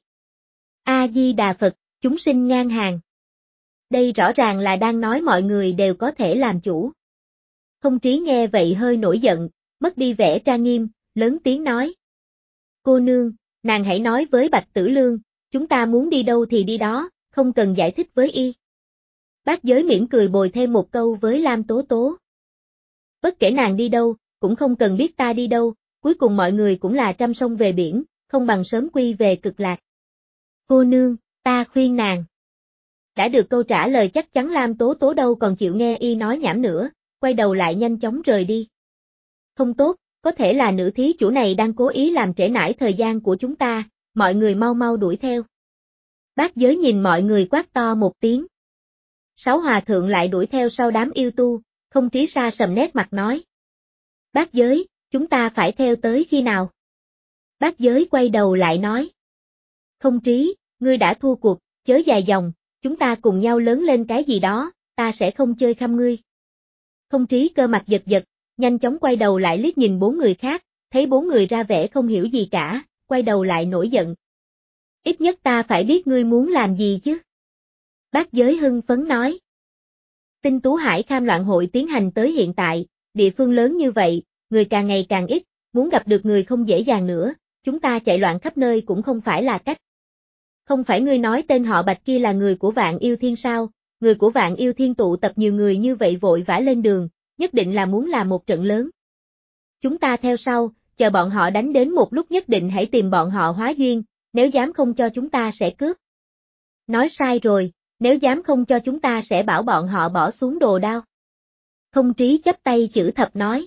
A-di-đà Phật, chúng sinh ngang hàng. Đây rõ ràng là đang nói mọi người đều có thể làm chủ. Không Trí nghe vậy hơi nổi giận, mất đi vẻ trang nghiêm, lớn tiếng nói. Cô nương, nàng hãy nói với Bạch Tử Lương, chúng ta muốn đi đâu thì đi đó, không cần giải thích với y. Bát Giới mỉm cười bồi thêm một câu với Lam Tố Tố. Bất kể nàng đi đâu, cũng không cần biết ta đi đâu, cuối cùng mọi người cũng là trăm sông về biển, không bằng sớm quy về cực lạc. Cô nương, ta khuyên nàng. Đã được câu trả lời chắc chắn Lam Tố Tố đâu còn chịu nghe y nói nhảm nữa, quay đầu lại nhanh chóng rời đi. Không tốt, có thể là nữ thí chủ này đang cố ý làm trễ nải thời gian của chúng ta, mọi người mau mau đuổi theo. Bát Giới nhìn mọi người quát to một tiếng. Sáu hòa thượng lại đuổi theo sau đám yêu tu, Không Trí sa sầm nét mặt nói. Bát Giới, chúng ta phải theo tới khi nào? Bát Giới quay đầu lại nói. Không Trí, ngươi đã thua cuộc, chớ dài dòng, chúng ta cùng nhau lớn lên cái gì đó, ta sẽ không chơi khăm ngươi. Không Trí cơ mặt giật giật, nhanh chóng quay đầu lại liếc nhìn bốn người khác, thấy bốn người ra vẻ không hiểu gì cả, quay đầu lại nổi giận. Ít nhất ta phải biết ngươi muốn làm gì chứ. Bát Giới hưng phấn nói. Tinh Tú Hải Kham Loạn hội tiến hành tới hiện tại, địa phương lớn như vậy, người càng ngày càng ít, muốn gặp được người không dễ dàng nữa, chúng ta chạy loạn khắp nơi cũng không phải là cách. Không phải ngươi nói tên họ Bạch kia là người của Vạn Yêu Thiên sao, người của Vạn Yêu Thiên tụ tập nhiều người như vậy vội vã lên đường, nhất định là muốn làm một trận lớn. Chúng ta theo sau, chờ bọn họ đánh đến một lúc nhất định hãy tìm bọn họ hóa duyên, nếu dám không cho chúng ta sẽ cướp. Nói sai rồi, nếu dám không cho chúng ta sẽ bảo bọn họ bỏ xuống đồ đao. Không Trí chắp tay chữ thập nói.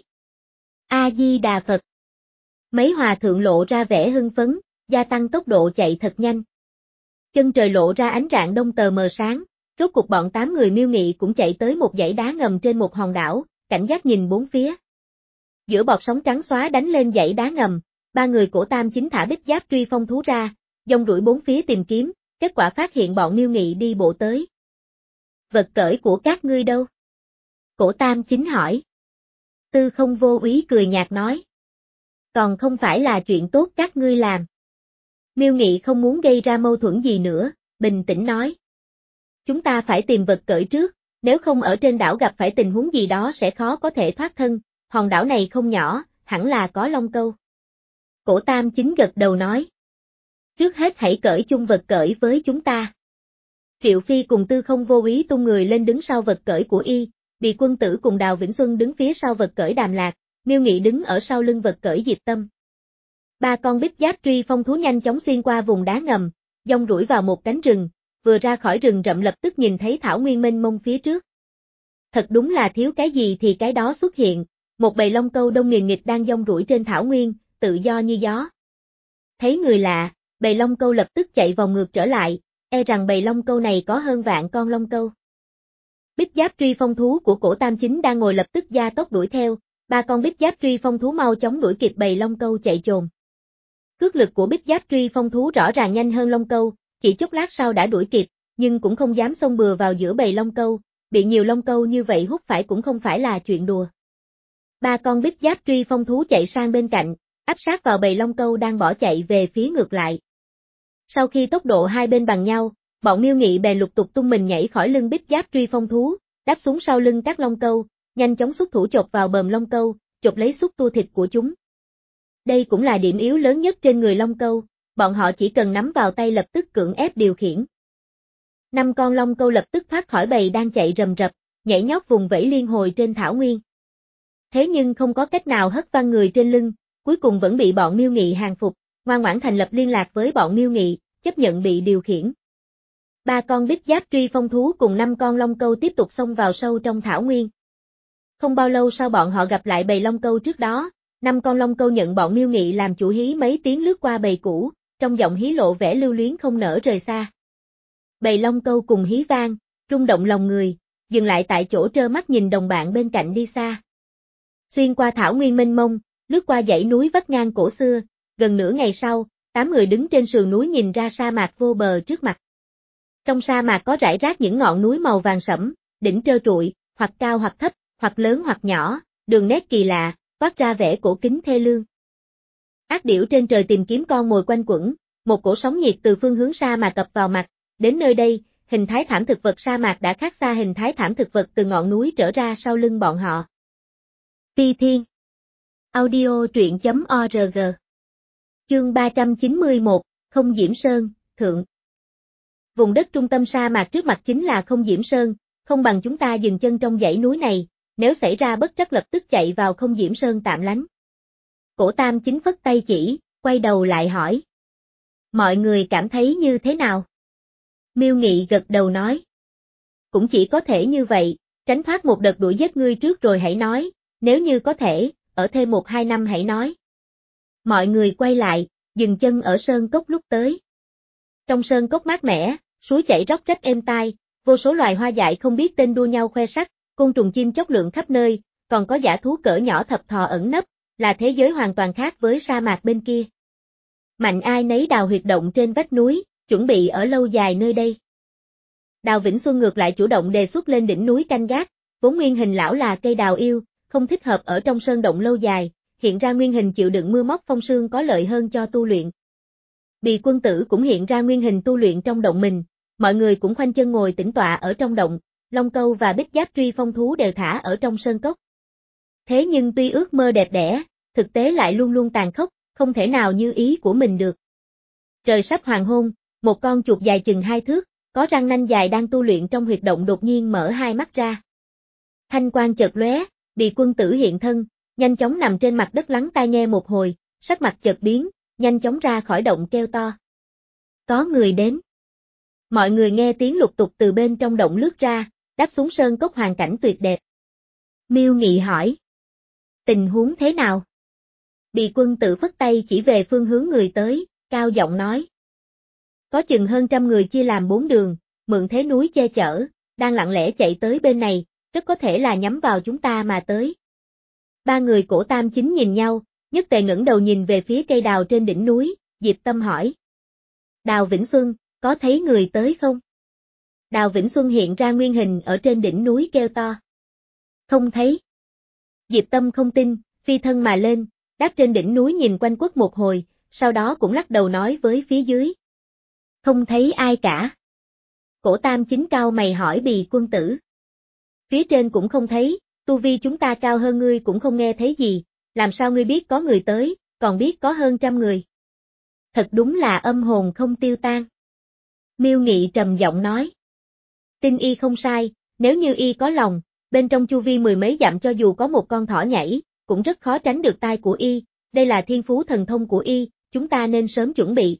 A-di-đà Phật. Mấy hòa thượng lộ ra vẻ hưng phấn, gia tăng tốc độ chạy thật nhanh. Chân trời lộ ra ánh rạng đông tờ mờ sáng, rốt cuộc bọn tám người Miêu Nghị cũng chạy tới một dãy đá ngầm trên một hòn đảo, cảnh giác nhìn bốn phía. Giữa bọt sóng trắng xóa đánh lên dãy đá ngầm, ba người Cổ Tam Chính thả bích giáp truy phong thú ra, dòng đuổi bốn phía tìm kiếm, kết quả phát hiện bọn Miêu Nghị đi bộ tới. Vật cởi của các ngươi đâu? Cổ Tam Chính hỏi. Tư Không Vô Úy cười nhạt nói. Còn không phải là chuyện tốt các ngươi làm. Miêu Nghị không muốn gây ra mâu thuẫn gì nữa, bình tĩnh nói. Chúng ta phải tìm vật cởi trước, nếu không ở trên đảo gặp phải tình huống gì đó sẽ khó có thể thoát thân, hòn đảo này không nhỏ, hẳn là có long câu. Cổ Tam Chính gật đầu nói. Trước hết hãy cởi chung vật cởi với chúng ta. Triệu Phi cùng Tư Không Vô Úy tung người lên đứng sau vật cởi của y, Bị Quân Tử cùng Đào Vĩnh Xuân đứng phía sau vật cởi Đàm Lạc, Miêu Nghị đứng ở sau lưng vật cởi Diệp Tâm. Ba con bích giáp truy phong thú nhanh chóng xuyên qua vùng đá ngầm, dông đuổi vào một cánh rừng, vừa ra khỏi rừng rậm lập tức nhìn thấy thảo nguyên mênh mông phía trước. Thật đúng là thiếu cái gì thì cái đó xuất hiện, một bầy long câu đông nghìn nghịch đang dông đuổi trên thảo nguyên, tự do như gió. Thấy người lạ, bầy long câu lập tức chạy vòng ngược trở lại, e rằng bầy long câu này có hơn vạn con long câu. Bích giáp truy phong thú của Cổ Tam Chính đang ngồi lập tức gia tốc đuổi theo, ba con bích giáp truy phong thú mau chóng đuổi kịp bầy long câu chạy chồn. Cước lực của bích giáp truy phong thú rõ ràng nhanh hơn long câu, chỉ chốc lát sau đã đuổi kịp, nhưng cũng không dám xông bừa vào giữa bầy long câu, bị nhiều long câu như vậy hút phải cũng không phải là chuyện đùa. Ba con bích giáp truy phong thú chạy sang bên cạnh, áp sát vào bầy long câu đang bỏ chạy về phía ngược lại. Sau khi tốc độ hai bên bằng nhau, bọn Miêu Nghị bèn lục tục tung mình nhảy khỏi lưng bích giáp truy phong thú, đáp xuống sau lưng các long câu, nhanh chóng xuất thủ chộp vào bờm long câu, chộp lấy xúc tua thịt của chúng. Đây cũng là điểm yếu lớn nhất trên người long câu, bọn họ chỉ cần nắm vào tay lập tức cưỡng ép điều khiển. Năm con long câu lập tức thoát khỏi bầy đang chạy rầm rập, nhảy nhót vùng vẫy liên hồi trên thảo nguyên. Thế nhưng không có cách nào hất văng người trên lưng, cuối cùng vẫn bị bọn Miêu Nghị hàng phục, ngoan ngoãn thành lập liên lạc với bọn Miêu Nghị, chấp nhận bị điều khiển. Ba con bích giáp truy phong thú cùng năm con long câu tiếp tục xông vào sâu trong thảo nguyên. Không bao lâu sau bọn họ gặp lại bầy long câu trước đó, năm con long câu nhận bọn Miêu Nghị làm chủ hí mấy tiếng lướt qua bầy cũ, trong giọng hí lộ vẻ lưu luyến không nỡ rời xa. Bầy long câu cùng hí vang, rung động lòng người, dừng lại tại chỗ trơ mắt nhìn đồng bạn bên cạnh đi xa. Xuyên qua thảo nguyên mênh mông, lướt qua dãy núi vách ngang cổ xưa, gần nửa ngày sau, tám người đứng trên sườn núi nhìn ra sa mạc vô bờ trước mặt. Trong sa mạc có rải rác những ngọn núi màu vàng sẫm, đỉnh trơ trụi, hoặc cao hoặc thấp, hoặc lớn hoặc nhỏ, đường nét kỳ lạ, toát ra vẻ cổ kính thê lương. Ác điểu trên trời tìm kiếm con mồi quanh quẩn, một cổ sóng nhiệt từ phương hướng sa mạc ập vào mặt, đến nơi đây, hình thái thảm thực vật sa mạc đã khác xa hình thái thảm thực vật từ ngọn núi trở ra sau lưng bọn họ. Phi Thiên Audio truyện chấm org Chương ba trăm chín mươi mốt, Không Diễm Sơn, Thượng. Vùng đất trung tâm sa mạc trước mặt chính là Không Diễm Sơn, không bằng chúng ta dừng chân trong dãy núi này, nếu xảy ra bất trắc lập tức chạy vào Không Diễm Sơn tạm lánh. Cổ Tam Chính phất tay chỉ, quay đầu lại hỏi. Mọi người cảm thấy như thế nào? Miêu Nghị gật đầu nói. Cũng chỉ có thể như vậy, tránh thoát một đợt đuổi giết ngươi trước rồi hãy nói, nếu như có thể, ở thêm một hai năm hãy nói. Mọi người quay lại, dừng chân ở sơn cốc lúc tới. Trong sơn cốc mát mẻ, suối chảy róc rách êm tai, vô số loài hoa dại không biết tên đua nhau khoe sắc, côn trùng chim chóc lượn khắp nơi, còn có dã thú cỡ nhỏ thập thò ẩn nấp, là thế giới hoàn toàn khác với sa mạc bên kia. Mạnh ai nấy đào huyệt động trên vách núi, chuẩn bị ở lâu dài nơi đây. Đào Vĩnh Xuân ngược lại chủ động đề xuất lên đỉnh núi canh gác, vốn nguyên hình lão là cây đào yêu, không thích hợp ở trong sơn động lâu dài, hiện ra nguyên hình chịu đựng mưa móc phong sương có lợi hơn cho tu luyện. Bì Quân Tử cũng hiện ra nguyên hình tu luyện trong động mình, mọi người cũng khoanh chân ngồi tĩnh tọa ở trong động, Long Câu và Bích Giáp Truy phong thú đều thả ở trong sơn cốc. Thế nhưng tuy ước mơ đẹp đẽ, thực tế lại luôn luôn tàn khốc, không thể nào như ý của mình được. Trời sắp hoàng hôn, một con chuột dài chừng hai thước, có răng nanh dài đang tu luyện trong huyệt động đột nhiên mở hai mắt ra. Thanh quang chợt lóe, Bì Quân Tử hiện thân, nhanh chóng nằm trên mặt đất lắng tai nghe một hồi, sắc mặt chợt biến, nhanh chóng ra khỏi động kêu to. Có người đến. Mọi người nghe tiếng lục tục từ bên trong động lướt ra, đáp xuống sơn cốc hoàn cảnh tuyệt đẹp. Miêu Nghị hỏi. Tình huống thế nào? Bì Quân Tử phất tay chỉ về phương hướng người tới, cao giọng nói. Có chừng hơn trăm người chia làm bốn đường, mượn thế núi che chở, đang lặng lẽ chạy tới bên này, rất có thể là nhắm vào chúng ta mà tới. Ba người Cổ Tam Chính nhìn nhau, nhất tề ngẩng đầu nhìn về phía cây đào trên đỉnh núi, Diệp Tâm hỏi. Đào Vĩnh Xuân, có thấy người tới không? Đào Vĩnh Xuân hiện ra nguyên hình ở trên đỉnh núi kêu to. Không thấy. Diệp Tâm không tin, phi thân mà lên, đáp trên đỉnh núi nhìn quanh quất một hồi, sau đó cũng lắc đầu nói với phía dưới. Không thấy ai cả. Cổ Tam Chính cao mày hỏi Bì Quân Tử. Phía trên cũng không thấy, tu vi chúng ta cao hơn ngươi cũng không nghe thấy gì, làm sao ngươi biết có người tới, còn biết có hơn trăm người. Thật đúng là âm hồn không tiêu tan. Miêu Nghị trầm giọng nói. Tin y không sai, nếu như y có lòng, bên trong chu vi mười mấy dặm cho dù có một con thỏ nhảy, cũng rất khó tránh được tai của y, đây là thiên phú thần thông của y, chúng ta nên sớm chuẩn bị.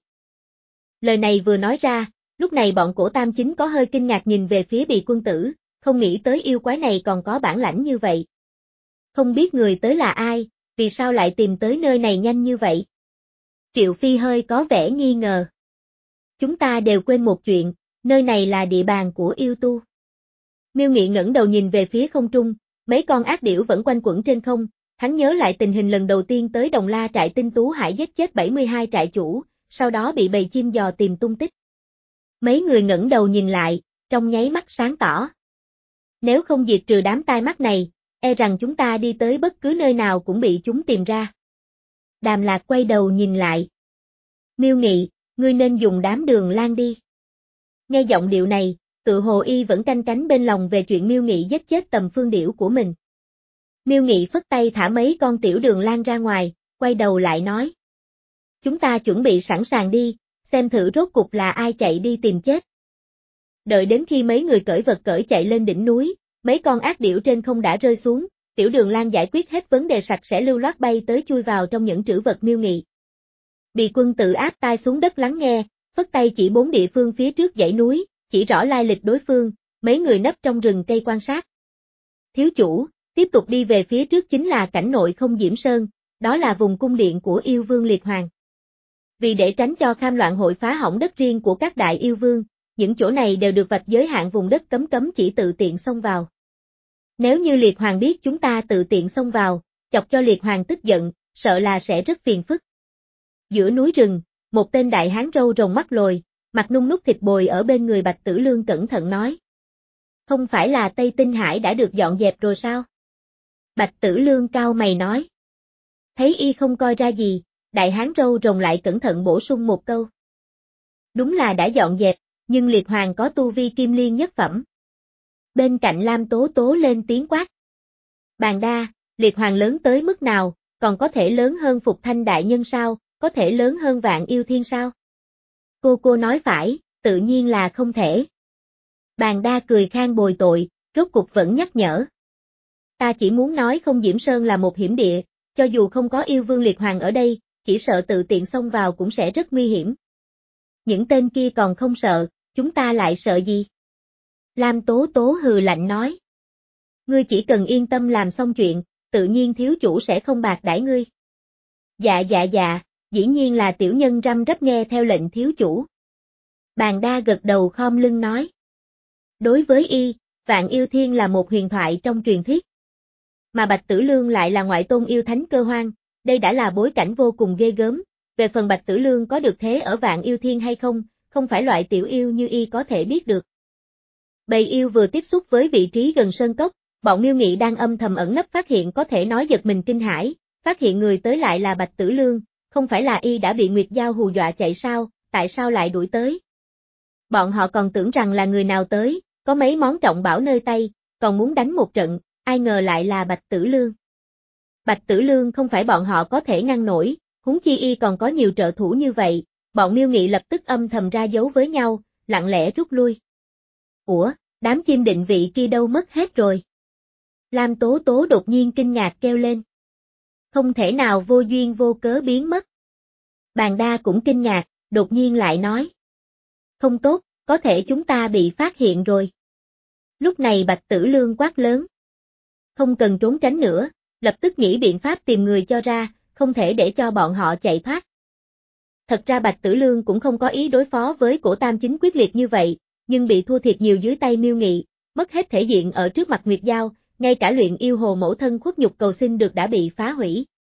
Lời này vừa nói ra, lúc này bọn Cổ Tam Chính có hơi kinh ngạc nhìn về phía Bì Quân Tử, không nghĩ tới yêu quái này còn có bản lãnh như vậy. Không biết người tới là ai, vì sao lại tìm tới nơi này nhanh như vậy? Triệu Phi hơi có vẻ nghi ngờ. Chúng ta đều quên một chuyện, nơi này là địa bàn của yêu tu. Miêu Nghị ngẩng đầu nhìn về phía không trung, mấy con ác điểu vẫn quanh quẩn trên không, hắn nhớ lại tình hình lần đầu tiên tới Đồng La trại Tinh Tú Hải giết chết bảy mươi hai trại chủ, sau đó bị bầy chim dò tìm tung tích. Mấy người ngẩng đầu nhìn lại, trong nháy mắt sáng tỏ. Nếu không diệt trừ đám tai mắt này, e rằng chúng ta đi tới bất cứ nơi nào cũng bị chúng tìm ra. Đàm Lạc quay đầu nhìn lại. Miêu Nghị, ngươi nên dùng đám Đường Lan đi. Nghe giọng điệu này, tự hồ y vẫn canh cánh bên lòng về chuyện Miêu Nghị giết chết Tầm Phương Điểu của mình. Miêu Nghị phất tay thả mấy con tiểu Đường Lan ra ngoài, quay đầu lại nói. Chúng ta chuẩn bị sẵn sàng đi, xem thử rốt cục là ai chạy đi tìm chết. Đợi đến khi mấy người cởi vật cởi chạy lên đỉnh núi, mấy con ác điểu trên không đã rơi xuống, tiểu Đường Lan giải quyết hết vấn đề sạch sẽ lưu loát bay tới chui vào trong những trữ vật Miêu Nghị. Bì Quân Tử áp tai xuống đất lắng nghe, phất tay chỉ bốn địa phương phía trước dãy núi, chỉ rõ lai lịch đối phương, mấy người nấp trong rừng cây quan sát. Thiếu chủ, tiếp tục đi về phía trước chính là cảnh nội Không Diễm Sơn, đó là vùng cung điện của yêu vương Liệt Hoàng. Vì để tránh cho kham loạn hội phá hỏng đất riêng của các đại yêu vương, những chỗ này đều được vạch giới hạn vùng đất cấm cấm chỉ tự tiện xông vào. Nếu như Liệt Hoàng biết chúng ta tự tiện xông vào, chọc cho Liệt Hoàng tức giận, sợ là sẽ rất phiền phức. Giữa núi rừng, một tên đại hán râu rồng mắt lồi, mặt nung nút thịt bồi ở bên người Bạch Tử Lương cẩn thận nói. Không phải là Tây Tinh Hải đã được dọn dẹp rồi sao? Bạch Tử Lương cau mày nói. Thấy y không coi ra gì, đại hán râu rồng lại cẩn thận bổ sung một câu. Đúng là đã dọn dẹp, nhưng Liệt Hoàng có tu vi kim liên nhất phẩm. Bên cạnh Lam Tố Tố lên tiếng quát. Bàn đa, Liệt Hoàng lớn tới mức nào, còn có thể lớn hơn Phục Thanh đại nhân sao, có thể lớn hơn Vạn Yêu Thiên sao? Cô cô nói phải, tự nhiên là không thể. Bàn đa cười khan bồi tội, rốt cục vẫn nhắc nhở. Ta chỉ muốn nói không Diễm Sơn là một hiểm địa, cho dù không có yêu vương Liệt Hoàng ở đây, chỉ sợ tự tiện xông vào cũng sẽ rất nguy hiểm. Những tên kia còn không sợ, chúng ta lại sợ gì? Lam Tố Tố hừ lạnh nói. Ngươi chỉ cần yên tâm làm xong chuyện, tự nhiên thiếu chủ sẽ không bạc đãi ngươi. Dạ dạ dạ, dĩ nhiên là tiểu nhân răm rắp nghe theo lệnh thiếu chủ. Bàn đa gật đầu khom lưng nói. Đối với y, Vạn Yêu Thiên là một huyền thoại trong truyền thuyết. Mà Bạch Tử Lương lại là ngoại tôn yêu thánh cơ hoang, đây đã là bối cảnh vô cùng ghê gớm. Về phần Bạch Tử Lương có được thế ở Vạn Yêu Thiên hay không, không phải loại tiểu yêu như y có thể biết được. Bầy yêu vừa tiếp xúc với vị trí gần sơn cốc, bọn Miêu Nghị đang âm thầm ẩn nấp phát hiện có thể nói giật mình kinh hãi, phát hiện người tới lại là Bạch Tử Lương, không phải là y đã bị Nguyệt Giao hù dọa chạy sao, tại sao lại đuổi tới? Bọn họ còn tưởng rằng là người nào tới, có mấy món trọng bảo nơi tay, còn muốn đánh một trận, ai ngờ lại là Bạch Tử Lương. Bạch Tử Lương không phải bọn họ có thể ngăn nổi, huống chi y còn có nhiều trợ thủ như vậy, bọn Miêu Nghị lập tức âm thầm ra dấu với nhau, lặng lẽ rút lui. Ủa, đám chim định vị kia đâu mất hết rồi? Lam Tố Tố đột nhiên kinh ngạc kêu lên. Không thể nào vô duyên vô cớ biến mất. Bàn đa cũng kinh ngạc, đột nhiên lại nói. Không tốt, có thể chúng ta bị phát hiện rồi. Lúc này Bạch Tử Lương quát lớn. Không cần trốn tránh nữa, lập tức nghĩ biện pháp tìm người cho ra, không thể để cho bọn họ chạy thoát. Thật ra Bạch Tử Lương cũng không có ý đối phó với Cổ Tam Chính quyết liệt như vậy, nhưng bị thua thiệt nhiều dưới tay Miêu Nghị, mất hết thể diện ở trước mặt Nguyệt Giao, ngay cả luyện yêu hồ mẫu thân khuất nhục cầu xin được đã bị phá hủy.